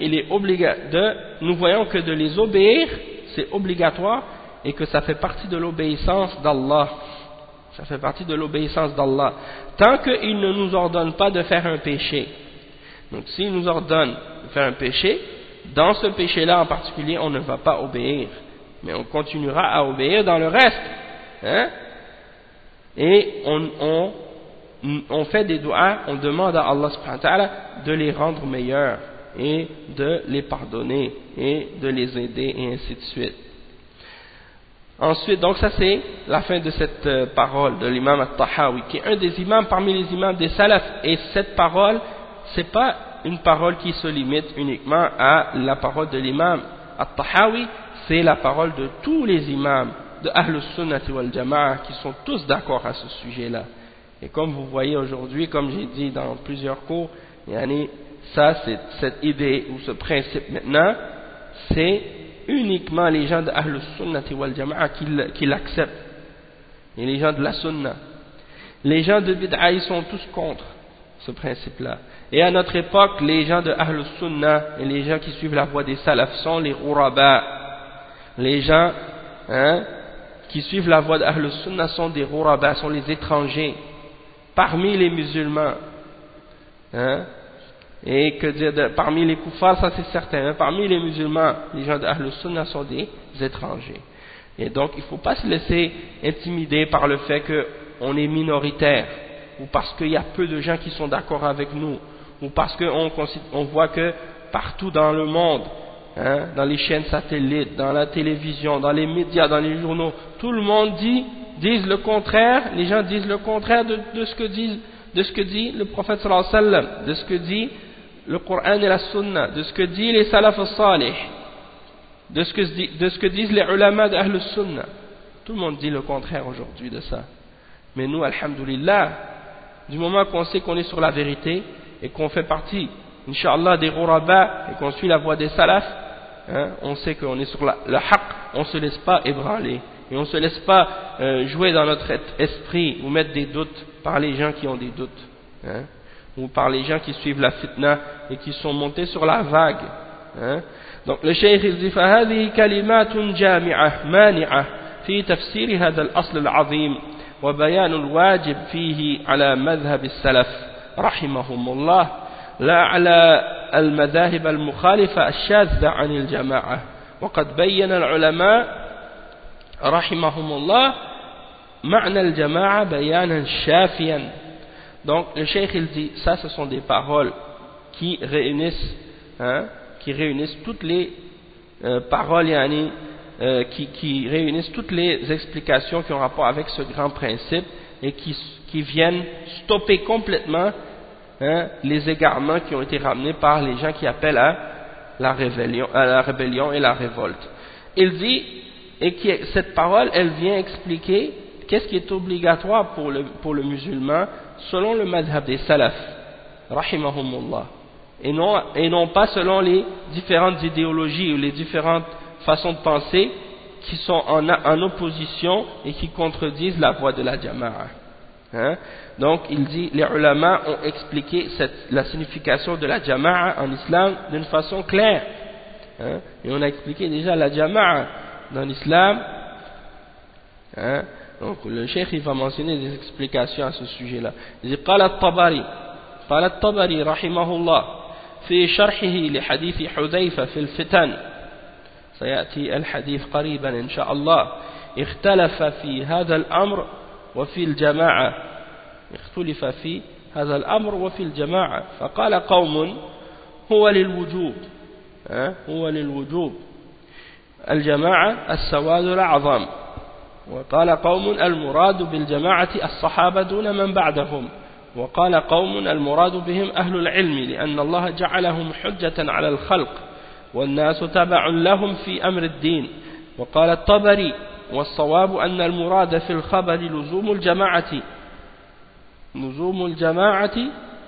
de les obéir, c'est obligatoire, et que ça fait partie de l'obéissance d'Allah. Ça fait partie de l'obéissance d'Allah. Tant qu'il ne nous ordonne pas de faire un péché. Donc s'il nous ordonne de faire un péché, dans ce péché-là en particulier, on ne va pas obéir. Mais on continuera à obéir dans le reste. Hein? Et on fait des doigts, on demande à Allah subhanahu wa ta'ala de les rendre meilleurs, et de les pardonner, et de les aider, et ainsi de suite. Ensuite, donc ça c'est la fin de cette parole de l'imam al-Tahawi, qui est un des imams parmi les imams des salafs. Et cette parole, c'est pas une parole qui se limite uniquement à la parole de l'imam al-Tahawi, c'est la parole de tous les imams de Ahl Sunnah wal Jama'a qui sont tous d'accord à ce sujet-là. Et comme vous voyez aujourd'hui, comme j'ai dit dans plusieurs cours, ça c'est cette idée ou ce principe maintenant, c'est uniquement les gens de Ahl Sunnah wal Jama'a qui l'acceptent, et les gens de la Sunna. Les gens de Bid'a, ils sont tous contre ce principe-là. Et à notre époque, les gens de Ahl Sunnah et les gens qui suivent la voie des salafs sont les Ghuraba. Les gens qui suivent la voie d'Ahl Sunnah sont des Ghuraba, sont les étrangers parmi les musulmans. Et que parmi les kuffars, ça c'est certain, hein, parmi les musulmans, les gens d'Ahl Sunnah sont des étrangers. Et donc il ne faut pas se laisser intimider par le fait qu'on est minoritaire, ou parce qu'il y a peu de gens qui sont d'accord avec nous, ou parce qu'on voit que partout dans le monde, hein, dans les chaînes satellites, dans la télévision, dans les médias, dans les journaux, tout le monde disent le contraire, les gens disent le contraire de ce que dit le prophète sallallahu alayhi wa sallam, de ce que dit le Coran et la Sunna, de ce que dit les salaf al-salih, de ce que disent les ulama d'Ahl Sunnah. Tout le monde dit le contraire aujourd'hui de ça. Mais nous, alhamdulillah, du moment qu'on sait qu'on est sur la vérité et qu'on fait partie, Inch'Allah, des ghuraba et qu'on suit la voie des salafs, hein, on sait qu'on est sur le haqq, on ne se laisse pas ébranler et on ne se laisse pas jouer dans notre esprit ou mettre des doutes par les gens qui ont des doutes, hein, ou par les gens qui suivent la fitna et qui sont montés sur la vague, hein. Donc le cheikh il dit فهذه كلمات جامعة مانعة في تفسير هذا الأصل العظيم وبيان الواجب فيه على مذهب السلف رحمهم الله لا على المذاهب المخالفة الشاذة عن الجماعة وقد بين العلماء رحمهم الله معنى الجماعة بيانا شافيا. Donc le cheikh il dit ça ce sont des paroles qui réunissent, hein, toutes les paroles qui réunissent toutes les explications qui ont rapport avec ce grand principe et qui viennent stopper complètement, hein, les égarements qui ont été ramenés par les gens qui appellent à la rébellion et la révolte. Il dit, cette parole elle vient expliquer qu'est-ce qui est obligatoire pour le musulman selon le madhab des salaf rahimahumullah, et non pas selon les différentes idéologies ou les différentes façons de penser qui sont en opposition et qui contredisent la voie de la jama'a, hein? Donc il dit, les ulama ont expliqué la signification de la jama'a en islam d'une façon claire, hein? Et on a expliqué déjà la jama'a dans l'islam, hein? Donc le cheikh il va mentionner des explications à ce sujet-là. Il dit قال الطبري رحمه الله في شرحه لحديث حذيفة في الفتن، سيأتي الحديث قريبا إن شاء الله، اختلف في هذا الأمر وفي الجماعة فقال قوم هو للوجوب الجماعة السواد الأعظم، وقال قوم المراد بالجماعة الصحابة دون من بعدهم، وقال قوم المراد بهم أهل العلم لأن الله جعلهم حجة على الخلق والناس تبع لهم في أمر الدين. وقال الطبري والصواب أن المراد في الخبر لزوم الجماعة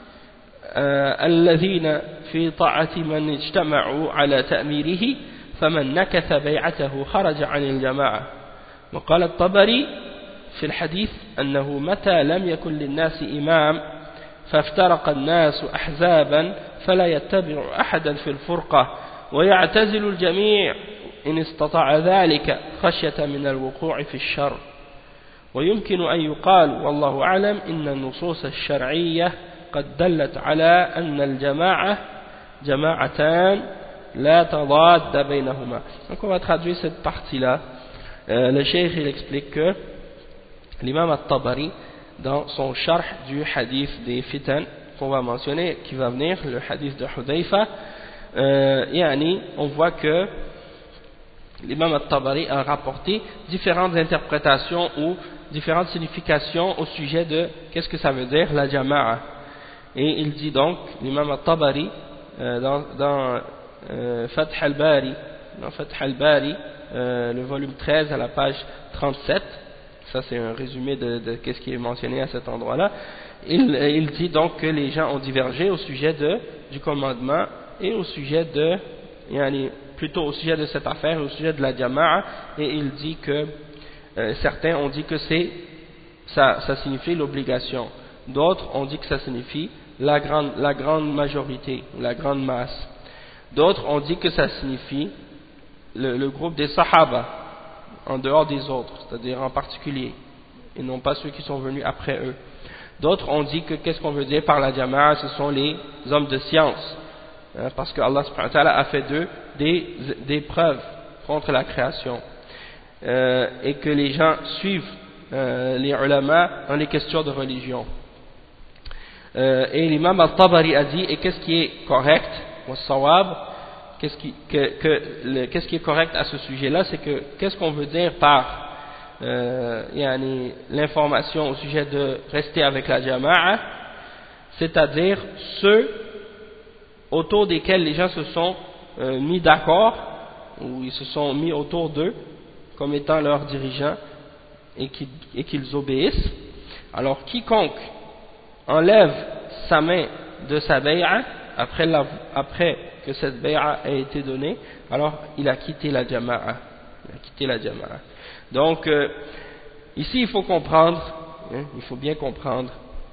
الذين في طاعة من اجتمعوا على تأميره فمن نكث بيعته خرج عن الجماعة. وقال الطبري في الحديث أنه متى لم يكن للناس إمام فافترق الناس أحزابا فلا يتبع أحدا في الفرقة ويعتزل الجميع إن استطاع ذلك خشية من الوقوع في الشر. ويمكن أن يقال والله أعلم إن النصوص الشرعية قد دلت على أن الجماعة جماعتان لا تضاد بينهما. Donc on va traduire cette partie-là. Le cheikh il explique que l'imam al-Tabari dans son sharh du hadith des fitan qu'on va mentionner, qui va venir, le hadith de Hudayfa, on voit que l'imam al-Tabari a rapporté différentes interprétations ou différentes significations au sujet de qu'est-ce que ça veut dire la jama'a. Et il dit donc, l'imam al-Tabari dans Fath al-Bari, le volume 13 à la page 37, ça c'est un résumé de qu'est-ce qui est mentionné à cet endroit-là, il dit donc que les gens ont divergé au sujet du commandement et au sujet plutôt au sujet de cette affaire, au sujet de la jama'a, et il dit que certains ont dit que ça signifie l'obligation, d'autres ont dit que ça signifie la grande majorité, ou la grande masse, d'autres ont dit que ça signifie le groupe des Sahaba, en dehors des autres, c'est-à-dire en particulier, et non pas ceux qui sont venus après eux. D'autres ont dit que qu'est-ce qu'on veut dire par la jama'a, ce sont les hommes de science, hein, parce que Allah subhanahu wa ta'ala a fait d'eux des preuves contre la création, et que les gens suivent les ulama dans les questions de religion. Et l'imam al-Tabari a dit, et qu'est-ce qui est correct, qu'est-ce qui est correct à ce sujet-là, c'est que qu'est-ce qu'on veut dire par l'information au sujet de rester avec la jama'a, c'est-à-dire ceux autour desquels les gens se sont mis d'accord, ou ils se sont mis autour d'eux comme étant leurs dirigeants et qu'ils obéissent. Alors quiconque enlève sa main de sa bay'a après que cette bay'a a été donnée, alors il a quitté la jama'a. Donc ici il faut comprendre, il faut bien comprendre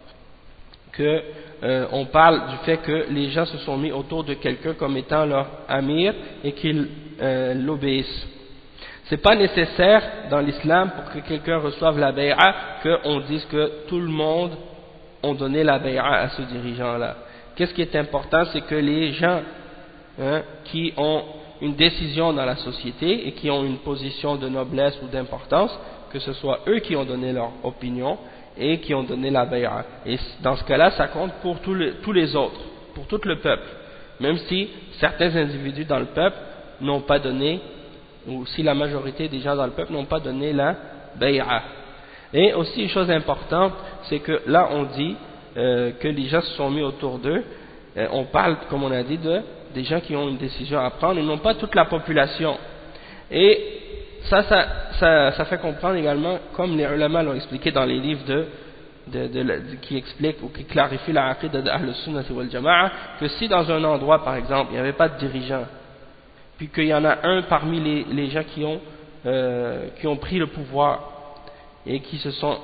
que on parle du fait que les gens se sont mis autour de quelqu'un comme étant leur amir et qu'ils l'obéissent. C'est pas nécessaire dans l'islam pour que quelqu'un reçoive la bay'a qu'on dise que tout le monde ont donné la bay'a à ce dirigeant-là. Qu'est-ce qui est important, c'est que les gens qui ont une décision dans la société et qui ont une position de noblesse ou d'importance, que ce soit eux qui ont donné leur opinion et qui ont donné la bay'a. Et dans ce cas-là, ça compte pour tous les autres, pour tout le peuple. Même si certains individus dans le peuple n'ont pas donné, ou si la majorité des gens dans le peuple n'ont pas donné la bay'a. Et aussi une chose importante, c'est que là on dit que les gens se sont mis autour d'eux, on parle, comme on a dit, des gens qui ont une décision à prendre et non pas toute la population. Et ça fait comprendre également, comme les ulama l'ont expliqué dans les livres qui expliquent ou qui clarifient la aqida de Ahl Sunnah wal Jama'a, que si dans un endroit par exemple il n'y avait pas de dirigeant, puis qu'il y en a un parmi les gens qui ont pris le pouvoir et qui se sont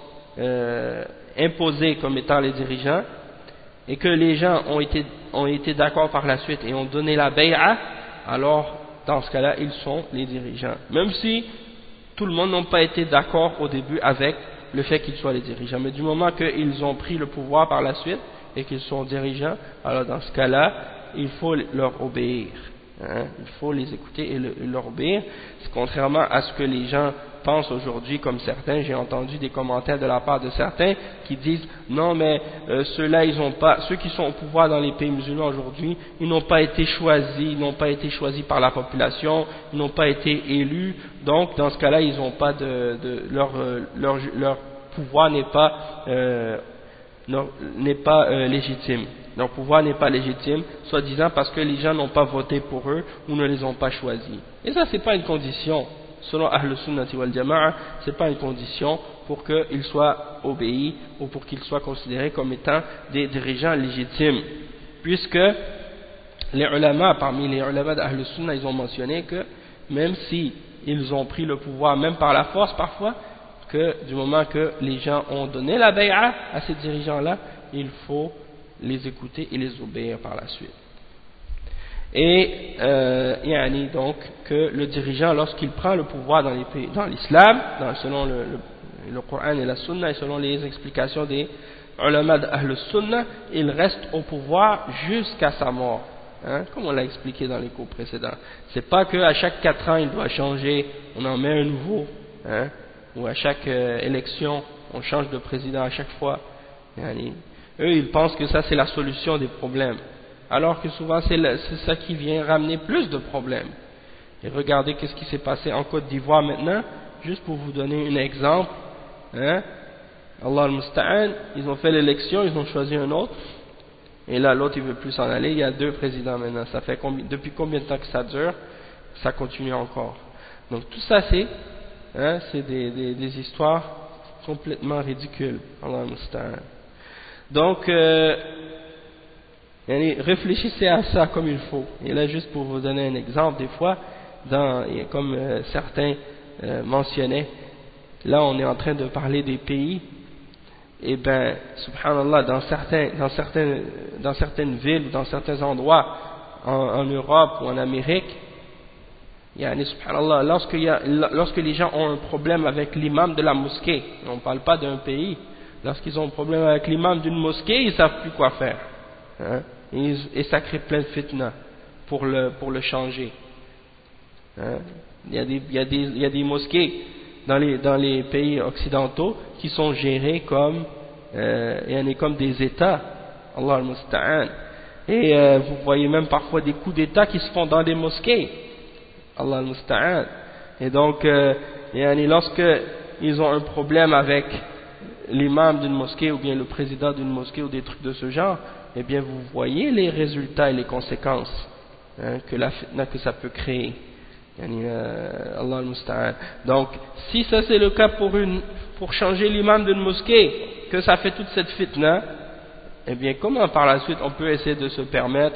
imposés comme étant les dirigeants, et que les gens ont été d'accord par la suite et ont donné la bay'a, alors dans ce cas-là ils sont les dirigeants, même si tout le monde n'a pas été d'accord au début avec le fait qu'ils soient les dirigeants, mais du moment qu'ils ont pris le pouvoir par la suite et qu'ils sont dirigeants, alors dans ce cas-là il faut leur obéir, il faut les écouter et leur obéir. Contrairement à ce que les gens pensent aujourd'hui, comme certains, j'ai entendu des commentaires de la part de certains qui disent non mais ceux-là ceux qui sont au pouvoir dans les pays musulmans aujourd'hui, ils n'ont pas été choisis par la population, ils n'ont pas été élus, donc dans ce cas-là ils n'ont pas leur pouvoir n'est pas légitime. Leur pouvoir n'est pas légitime, soi-disant parce que les gens n'ont pas voté pour eux ou ne les ont pas choisis. Et ça, c'est pas une condition. Selon Ahl Sunnah wal Jama'a, c'est pas une condition pour qu'ils soient obéis ou pour qu'ils soient considérés comme étant des dirigeants légitimes. Puisque les ulama, parmi les ulama d'Ahl Sunnah, ils ont mentionné que même si ils ont pris le pouvoir, même par la force parfois, que du moment que les gens ont donné la bay'a à ces dirigeants-là, il faut les écouter et les obéir par la suite. Et donc que le dirigeant, lorsqu'il prend le pouvoir dans l'islam, selon le Coran et la Sunna et selon les explications des ulama d'Ahl Sunnah, il reste au pouvoir jusqu'à sa mort, comme on l'a expliqué dans les cours précédents. C'est pas qu'à chaque 4 ans il doit changer, on en met un nouveau, ou à chaque élection on change de président à chaque fois. Eux ils pensent que ça c'est la solution des problèmes, alors que souvent c'est ça qui vient ramener plus de problèmes. Et regardez qu'est-ce qui s'est passé en Côte d'Ivoire maintenant, juste pour vous donner un exemple. Allah al-Musta'an, ils ont fait l'élection, ils ont choisi un autre, et là l'autre il veut plus s'en aller, il y a 2 présidents maintenant. Ça fait depuis combien de temps que ça dure? Ça continue encore. Donc tout ça c'est des histoires complètement ridicules. Allah al-Musta'an. Donc réfléchissez à ça comme il faut. Et là juste pour vous donner un exemple, des fois comme certains mentionnaient, là on est en train de parler des pays, et ben subhanallah, dans certaines villes ou dans certains endroits en Europe ou en Amérique, subhanallah, lorsque les gens ont un problème avec l'imam de la mosquée, on ne parle pas d'un pays, lorsqu'ils ont un problème avec l'imam d'une mosquée, ils ne savent plus quoi faire. Hein? Et ça crée plein de fitna pour le changer. Hein? Il y a des mosquées dans les pays occidentaux qui sont gérées comme des États. Allah al-Musta'an. Et vous voyez même parfois des coups d'État qui se font dans des mosquées. Allah al-Musta'an. Et donc, lorsque ils ont un problème avec l'imam d'une mosquée ou bien le président d'une mosquée ou des trucs de ce genre, eh bien vous voyez les résultats et les conséquences que ça peut créer. Allah al-Musta'an. Donc, si ça c'est le cas pour changer l'imam d'une mosquée, que ça fait toute cette fitna, eh bien comment par la suite on peut essayer de se permettre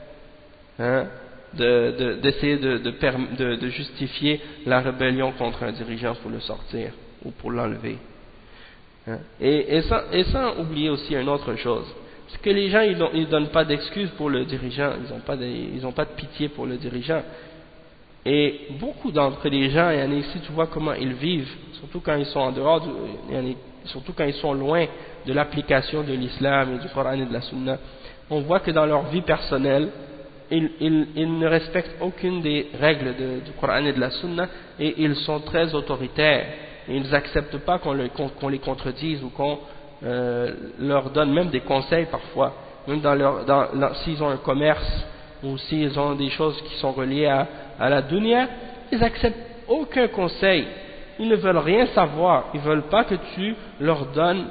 d'essayer de justifier la rébellion contre un dirigeant pour le sortir ou pour l'enlever. Et sans oublier aussi une autre chose, c'est que les gens ils donnent pas d'excuses pour le dirigeant, ils ont pas de pitié pour le dirigeant. Et beaucoup d'entre les gens, si tu vois comment ils vivent, surtout quand ils sont en dehors, surtout quand ils sont loin de l'application de l'islam et du Coran et de la Sunna, on voit que dans leur vie personnelle, ils ne respectent aucune des règles du Coran et de la Sunna, et ils sont très autoritaires. Et ils n'acceptent pas qu'on les contredise ou qu'on leur donne même des conseils parfois, même s'ils ont un commerce ou s'ils ont des choses qui sont reliées à la dunya, ils n'acceptent aucun conseil. Ils ne veulent rien savoir. Ils ne veulent pas que tu leur donnes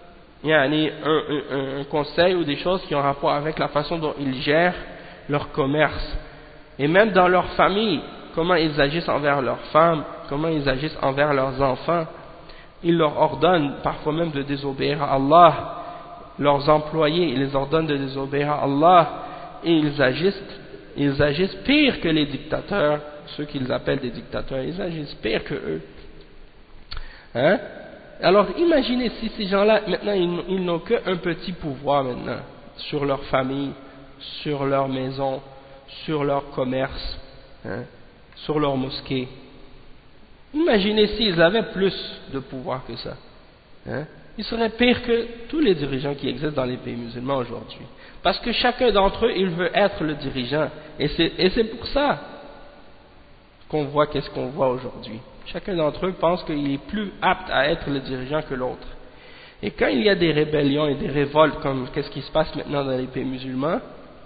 un conseil ou des choses qui ont rapport avec la façon dont ils gèrent leur commerce. Et même dans leur famille, comment ils agissent envers leurs femmes, comment ils agissent envers leurs enfants. Ils leur ordonnent parfois même de désobéir à Allah. Leurs employés, ils les ordonnent de désobéir à Allah. Et ils agissent pire que les dictateurs, ceux qu'ils appellent des dictateurs, ils agissent pire que eux. Hein? Alors imaginez si ces gens-là, maintenant, ils n'ont qu'un petit pouvoir maintenant, sur leur famille, sur leur maison, sur leur commerce, sur leur mosquée. Imaginez s'ils avaient plus de pouvoir que ça. Ils seraient pires que tous les dirigeants qui existent dans les pays musulmans aujourd'hui. Parce que chacun d'entre eux, il veut être le dirigeant. Et c'est pour ça qu'on voit qu'est-ce qu'on voit aujourd'hui. Chacun d'entre eux pense qu'il est plus apte à être le dirigeant que l'autre. Et quand il y a des rébellions et des révoltes, comme qu'est-ce qui se passe maintenant dans les pays musulmans,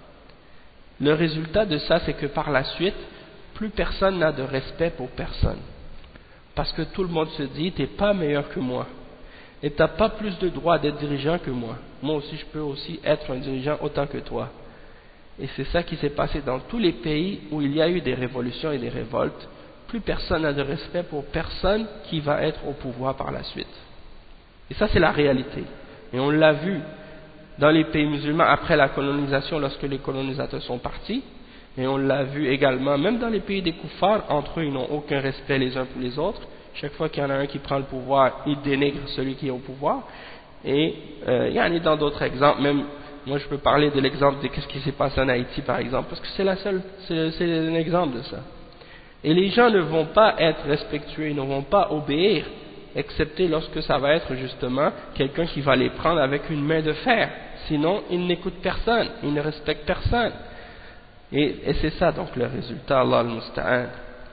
le résultat de ça, c'est que par la suite, plus personne n'a de respect pour personne. Parce que tout le monde se dit, t'es pas meilleur que moi. Et t'as pas plus de droit d'être dirigeant que moi. Moi aussi, je peux aussi être un dirigeant autant que toi. Et c'est ça qui s'est passé dans tous les pays où il y a eu des révolutions et des révoltes. Plus personne n'a de respect pour personne qui va être au pouvoir par la suite. Et ça, c'est la réalité. Et on l'a vu dans les pays musulmans après la colonisation, lorsque les colonisateurs sont partis. Et on l'a vu également, même dans les pays des koufars, entre eux, ils n'ont aucun respect les uns pour les autres. Chaque fois qu'il y en a un qui prend le pouvoir, il dénigre celui qui est au pouvoir. Et il y en a dans d'autres exemples, même moi je peux parler de l'exemple de ce qui s'est passé en Haïti par exemple, parce que c'est un exemple de ça. Et les gens ne vont pas être respectueux, ils ne vont pas obéir, excepté lorsque ça va être justement quelqu'un qui va les prendre avec une main de fer. Sinon, ils n'écoutent personne, ils ne respectent personne. Et c'est ça donc le résultat, Allah al-Musta'an.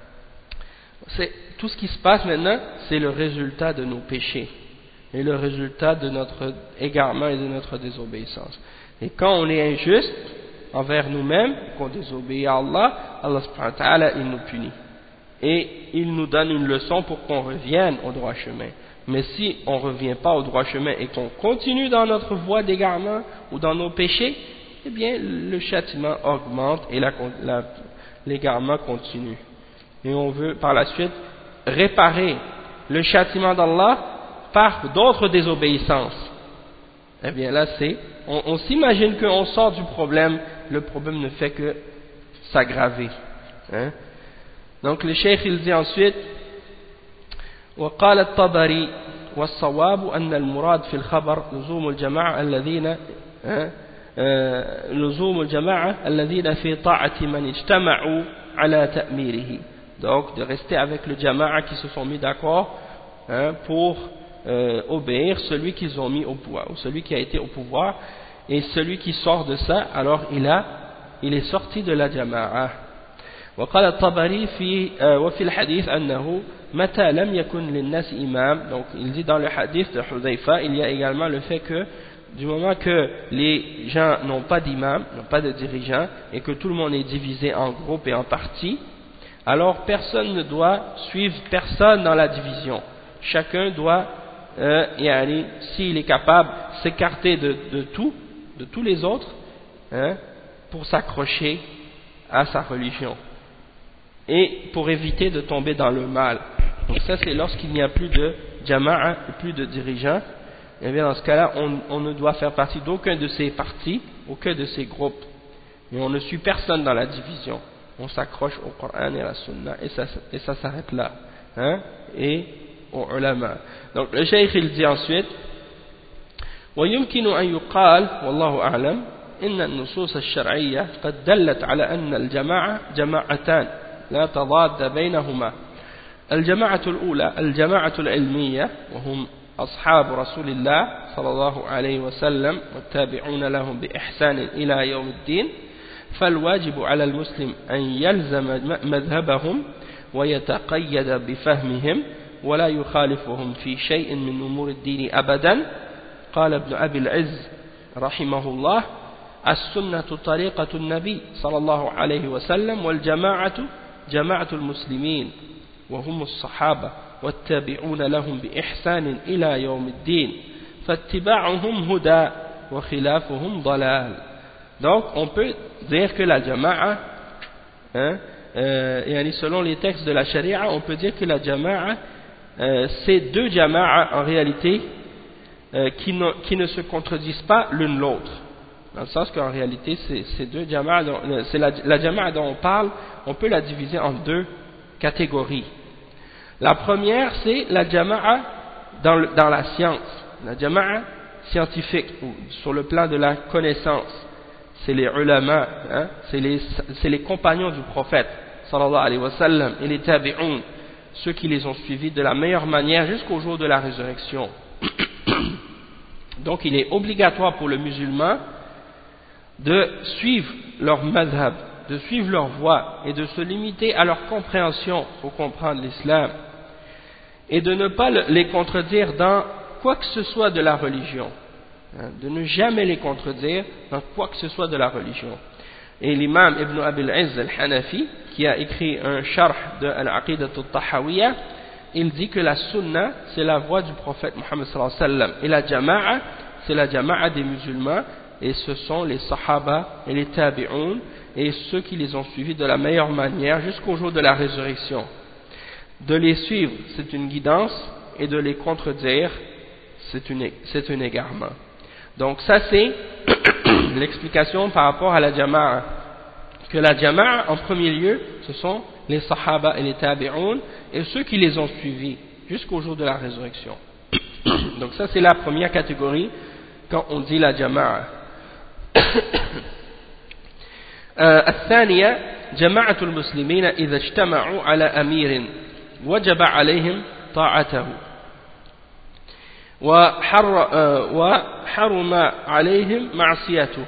Tout ce qui se passe maintenant, c'est le résultat de nos péchés et le résultat de notre égarement et de notre désobéissance. Et quand on est injuste envers nous-mêmes, qu'on désobéit à Allah, Allah subhanahu wa ta'ala, il nous punit. Et il nous donne une leçon pour qu'on revienne au droit chemin. Mais si on ne revient pas au droit chemin et qu'on continue dans notre voie d'égarement ou dans nos péchés, eh bien le châtiment augmente et l'égarement continue. Et on veut par la suite réparer le châtiment d'Allah par d'autres désobéissances. Eh bien là on s'imagine qu'on sort du problème, le problème ne fait que s'aggraver. Donc le cheikh il dit ensuite وقال الطبري والصواب أن المراد في الخبر لزوم الجماعة الذين في طاعة من اجتمعوا على تأميره. Donc de rester avec le jama'a qui se sont mis d'accord pour obéir celui qu'ils ont mis au pouvoir, ou celui qui a été au pouvoir, et celui qui sort de ça, alors il est sorti de la jama'a. وقال الطبري وفي الحديث أنه متى لم يكن للناس إمام. Donc il dit dans le hadith de Hudhayfa, il y a également le fait que du moment que les gens n'ont pas d'imam, n'ont pas de dirigeant, et que tout le monde est divisé en groupes et en parties, alors personne ne doit suivre personne dans la division. Chacun doit, s'il est capable, s'écarter de tous les autres, pour s'accrocher à sa religion et pour éviter de tomber dans le mal. Donc ça, c'est lorsqu'il n'y a plus de jama'a, plus de dirigeants. Et bien dans ce cas-là, on ne doit faire partie d'aucun de ces partis, aucun de ces groupes, mais on ne suit personne dans la division. On s'accroche au Coran et à la Sunna, et ça s'arrête là, et aux ulama. Donc le cheikh il dit ensuite, ويمكن أن يقال والله أعلم إن النصوص الشرعية قد دلت على أن الجماعة جماعتان لا تضاد بينهما. الجماعة الأولى الجماعة العلمية وهم أصحاب رسول الله صلى الله عليه وسلم والتابعون لهم بإحسان إلى يوم الدين، فالواجب على المسلم أن يلزم مذهبهم ويتقيد بفهمهم ولا يخالفهم في شيء من أمور الدين أبدا. قال ابن أبي العز رحمه الله: السنة طريقة النبي صلى الله عليه وسلم، والجماعة جماعة المسلمين وهم الصحابة والتابعون لهم بإحسان إلى يوم الدين، فاتباعهم هدى وخلافهم ضلال. Donc on peut dire que la jama'a, selon les textes de la charia, on peut dire que la jama'a, c'est deux jama'a en réalité qui ne se contredisent pas l'une l'autre, dans le sens qu'en réalité ces deux jama'a, c'est la jama'a dont on parle, on peut la diviser en deux catégories. La première, c'est la jama'a dans la science, la jama'a scientifique, ou sur le plan de la connaissance. C'est les ulama, c'est les compagnons du prophète sallallahu alayhi wa sallam, et les tabi'un, ceux qui les ont suivis de la meilleure manière jusqu'au jour de la résurrection. Donc il est obligatoire pour le musulman de suivre leur madhab, de suivre leur voie et de se limiter à leur compréhension pour comprendre l'islam, et de ne pas les contredire dans quoi que ce soit de la religion, de ne jamais les contredire dans quoi que ce soit de la religion. Et l'imam Ibn Abil Izz al-Hanafi, qui a écrit un sharh de Al-Aqidah al-Tahawiyya, il dit que la sunna, c'est la voie du prophète Muhammad sallallahu alayhi wa sallam, et la jama'a, c'est la jama'a des musulmans, et ce sont les sahaba et les tabi'un, et ceux qui les ont suivis de la meilleure manière jusqu'au jour de la résurrection. De les suivre, c'est une guidance, et de les contredire, c'est un égarement. Donc ça c'est l'explication par rapport à la jama'a, que la jama'a en premier lieu, ce sont les sahaba et les tabi'un, et ceux qui les ont suivis jusqu'au jour de la résurrection. Donc ça c'est la première catégorie quand on dit la jama'a. الثانية جماعة المسلمين إذا اجتمعوا على أمير وجب عليهم طاعته وحرم عليهم معصيته،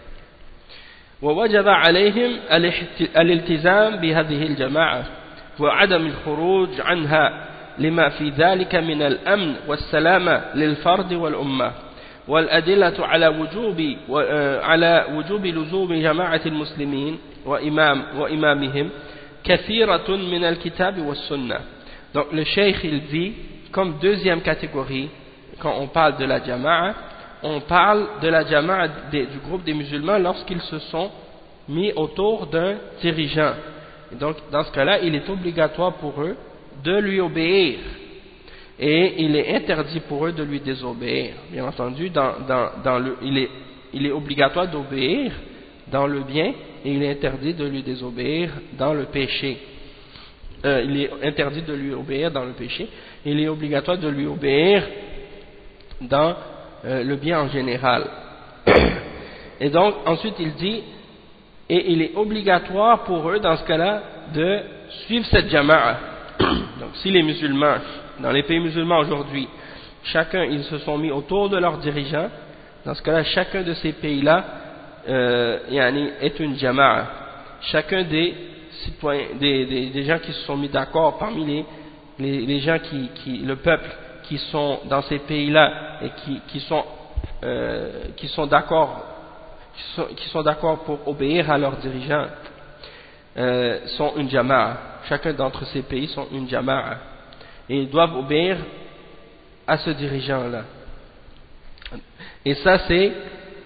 ووجب عليهم الالتزام بهذه الجماعة وعدم الخروج عنها لما في ذلك من الأمن والسلامة للفرد والأمة. والأدلة على وجوب لزوم جماعة المسلمين وإمامهم كثيرة من الكتاب والسنة. Donc le cheikh il dit, comme deuxième catégorie, quand on parle de la jama'a, on parle de la jama'a du groupe des musulmans lorsqu'ils se sont mis autour d'un dirigeant. Et donc dans ce cas-là, il est obligatoire pour eux de lui obéir, et il est interdit pour eux de lui désobéir. Bien entendu, il est obligatoire d'obéir dans le bien, et il est interdit de lui désobéir dans le péché. Il est interdit de lui obéir dans le péché, et il est obligatoire de lui obéir dans le bien en général. Et donc ensuite il dit, et il est obligatoire pour eux dans ce cas-là de suivre cette jama'a. Donc si les musulmans, dans les pays musulmans aujourd'hui, chacun, ils se sont mis autour de leurs dirigeants. Dans ce cas-là, chacun de ces pays-là est une jama'a. Chacun des citoyens, des gens qui se sont mis d'accord parmi les gens le peuple qui sont dans ces pays-là et qui sont d'accord pour obéir à leurs dirigeants sont une jama'a. Chacun d'entre ces pays sont une jama'a et ils doivent obéir à ce dirigeant-là. Et ça c'est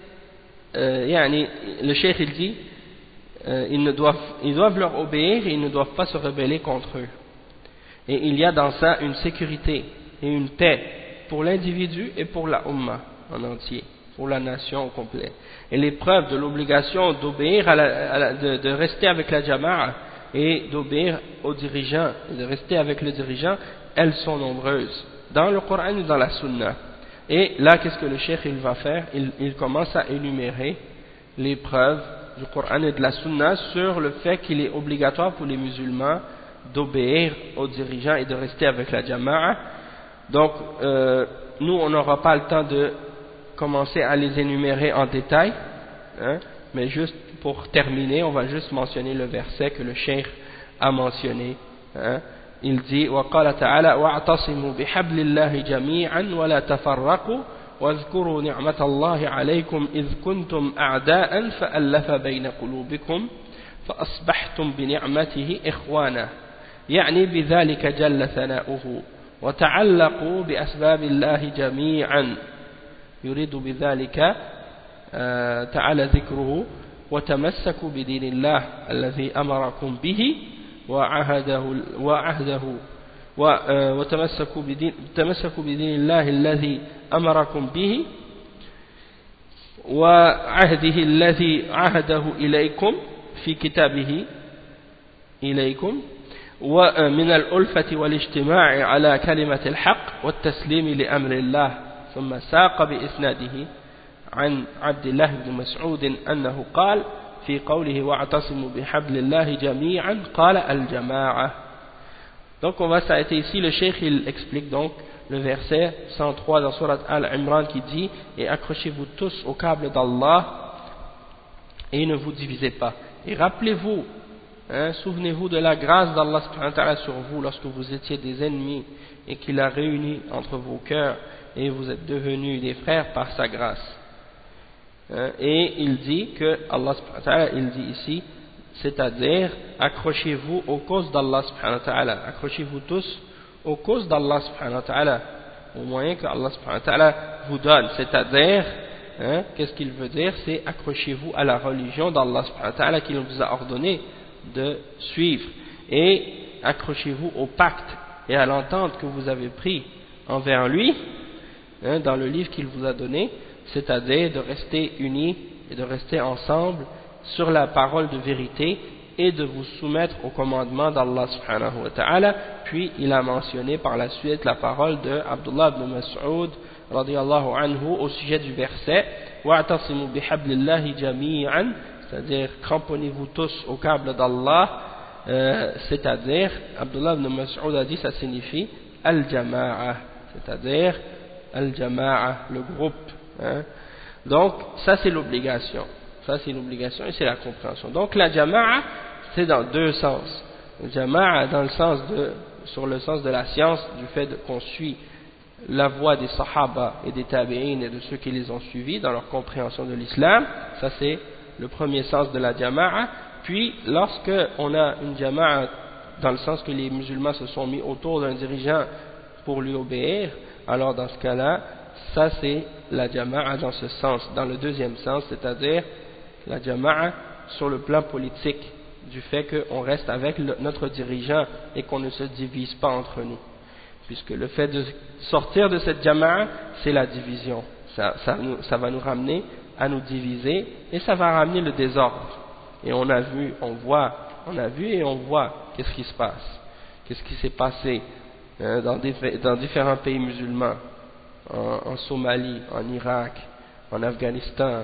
le cheikh il dit ils doivent leur obéir et ils ne doivent pas se rebeller contre eux. Et il y a dans ça une sécurité et une paix pour l'individu et pour la Ummah en entier, pour la nation au complet. Et les preuves de l'obligation d'obéir de rester avec la jama'a et d'obéir aux dirigeants, et de rester avec le dirigeant, elles sont nombreuses, dans le Coran et dans la Sunna. Et là, qu'est-ce que le cheikh il va faire? Il commence à énumérer les preuves du Coran et de la Sunna sur le fait qu'il est obligatoire pour les musulmans d'obéir aux dirigeants et de rester avec la jama'a. Donc, nous, on n'aura pas le temps de commencer à les énumérer en détail, hein, mais juste pour terminer, on va juste mentionner le verset que le cheikh a mentionné. Hein. Il dit وقال تعالى واعتصموا بحبل الله جميعا ولا تفرقوا واذكروا نعمة الله عليكم إذ كنتم أعداء فألف بين قلوبكم فأصبحتم بنعمته إخوانا يعني بذلك جل ثناؤه وتعلقوا بأسباب الله جميعا يريد بذلك تعالى ذكره وتمسكوا بدين الله الذي أمركم به وعهده وتمسكوا بدين الله الذي أمركم به وعهده الذي عهده إليكم في كتابه إليكم ومن الألفة والاجتماع على كلمة الحق والتسليم لأمر الله ثم ساق بإسناده عن عبد الله بن مسعود أنه قال في قوله واعتصموا بحبل الله جميعا قال الجماعة. Donc on va s'arrêter ici. Le cheikh il explique donc le verset 103 dans Surat Al-Imran qui dit et accrochez-vous tous au câble d'Allah et ne vous divisez pas. Et rappelez-vous, souvenez-vous de la grâce d'Allah subhanahu wa ta'ala sur vous lorsque vous étiez des ennemis et qu'il a réuni entre vos cœurs et vous êtes devenus des frères par sa grâce. Et il dit que Allah subhanahu wa ta'ala il dit ici, c'est-à-dire accrochez-vous aux causes d'Allah subhanahu wa ta'ala, accrochez-vous tous aux causes d'Allah subhanahu wa ta'ala, au moyen que Allah subhanahu wa ta'ala vous donne, c'est-à-dire qu'est-ce qu'il veut dire? C'est accrochez-vous à la religion d'Allah subhanahu wa ta'ala qu'il vous a ordonné de suivre, et accrochez-vous au pacte et à l'entente que vous avez pris envers lui dans le livre qu'il vous a donné, c'est-à-dire de rester unis et de rester ensemble sur la parole de vérité et de vous soumettre au commandement d'Allah subhanahu wa ta'ala. Puis il a mentionné par la suite la parole de Abdullah ibn Mas'ud radiyallahu anhu au sujet du verset wa'tasimu bihablillahi jami'an, c'est-à-dire cramponnez-vous tous au câble d'Allah, c'est-à-dire Abdullah ibn Mas'ud a dit ça signifie al-jama'a, c'est-à-dire al-jama'a, le groupe. Donc ça c'est l'obligation, et c'est la compréhension. Donc la jama'a c'est dans deux sens. La jama'a dans le sens sur le sens de la science, du fait qu'on suit la voie des sahaba et des tabi'in et de ceux qui les ont suivis dans leur compréhension de l'islam, ça c'est le premier sens de la jama'a. Puis lorsque on a une jama'a dans le sens que les musulmans se sont mis autour d'un dirigeant pour lui obéir, alors dans ce cas-là, ça c'est la jama'a dans ce sens. Dans le deuxième sens, c'est-à-dire la jama'a sur le plan politique, du fait qu'on reste avec notre dirigeant et qu'on ne se divise pas entre nous. Puisque le fait de sortir de cette jama'a, c'est la division. Ça va nous ramener à nous diviser et ça va ramener le désordre. Et on a vu et on voit qu'est-ce qui se passe. Qu'est-ce qui s'est passé dans différents pays musulmans. En Somalie, en Irak, en Afghanistan,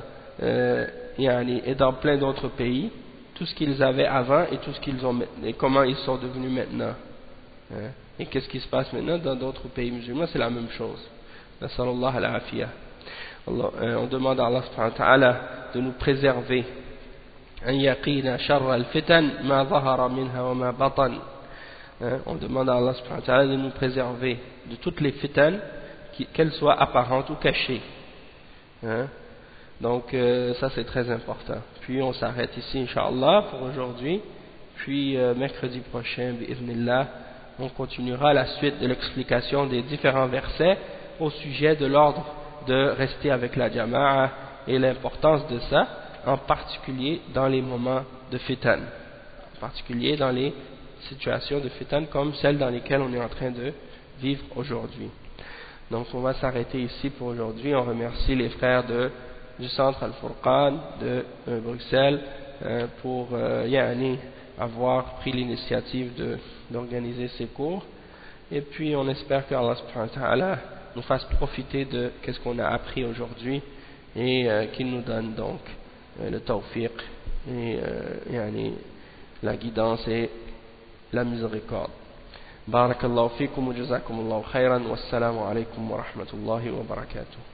et dans plein d'autres pays, tout ce qu'ils avaient avant et tout ce qu'ils ont maintenant, et comment ils sont devenus maintenant. Et qu'est-ce qui se passe maintenant dans d'autres pays musulmans, c'est la même chose. Nasallallahu al-afiyah. On demande à Allah subhanahu wa ta'ala de nous préserver. An yaqina sharra al-fitan ma zahara minha wa ma batan. On demande à Allah subhanahu wa ta'ala de nous préserver de toutes les fitan, qu'elles soient apparentes ou cachées. Donc ça c'est très important. Puis on s'arrête ici Inch'Allah pour aujourd'hui. Puis mercredi prochain, bi'idhnillah, on continuera la suite de l'explication des différents versets au sujet de l'ordre de rester avec la jama'a et l'importance de ça, en particulier dans les moments de fitan, en particulier dans les situations de fitan comme celles dans lesquelles on est en train de vivre aujourd'hui. Donc on va s'arrêter ici pour aujourd'hui. On remercie les frères du centre Al-Furqan de Bruxelles pour avoir pris l'initiative d'organiser ces cours, et puis on espère que Allah subhanahu wa ta'ala nous fasse profiter de ce qu'on a appris aujourd'hui et qu'il nous donne donc le tawfiq et la guidance et la miséricorde. Barakallahu fikum wa jazakumullahu khairan, wassalamu alaikum wa rahmatullahi wa barakatuh.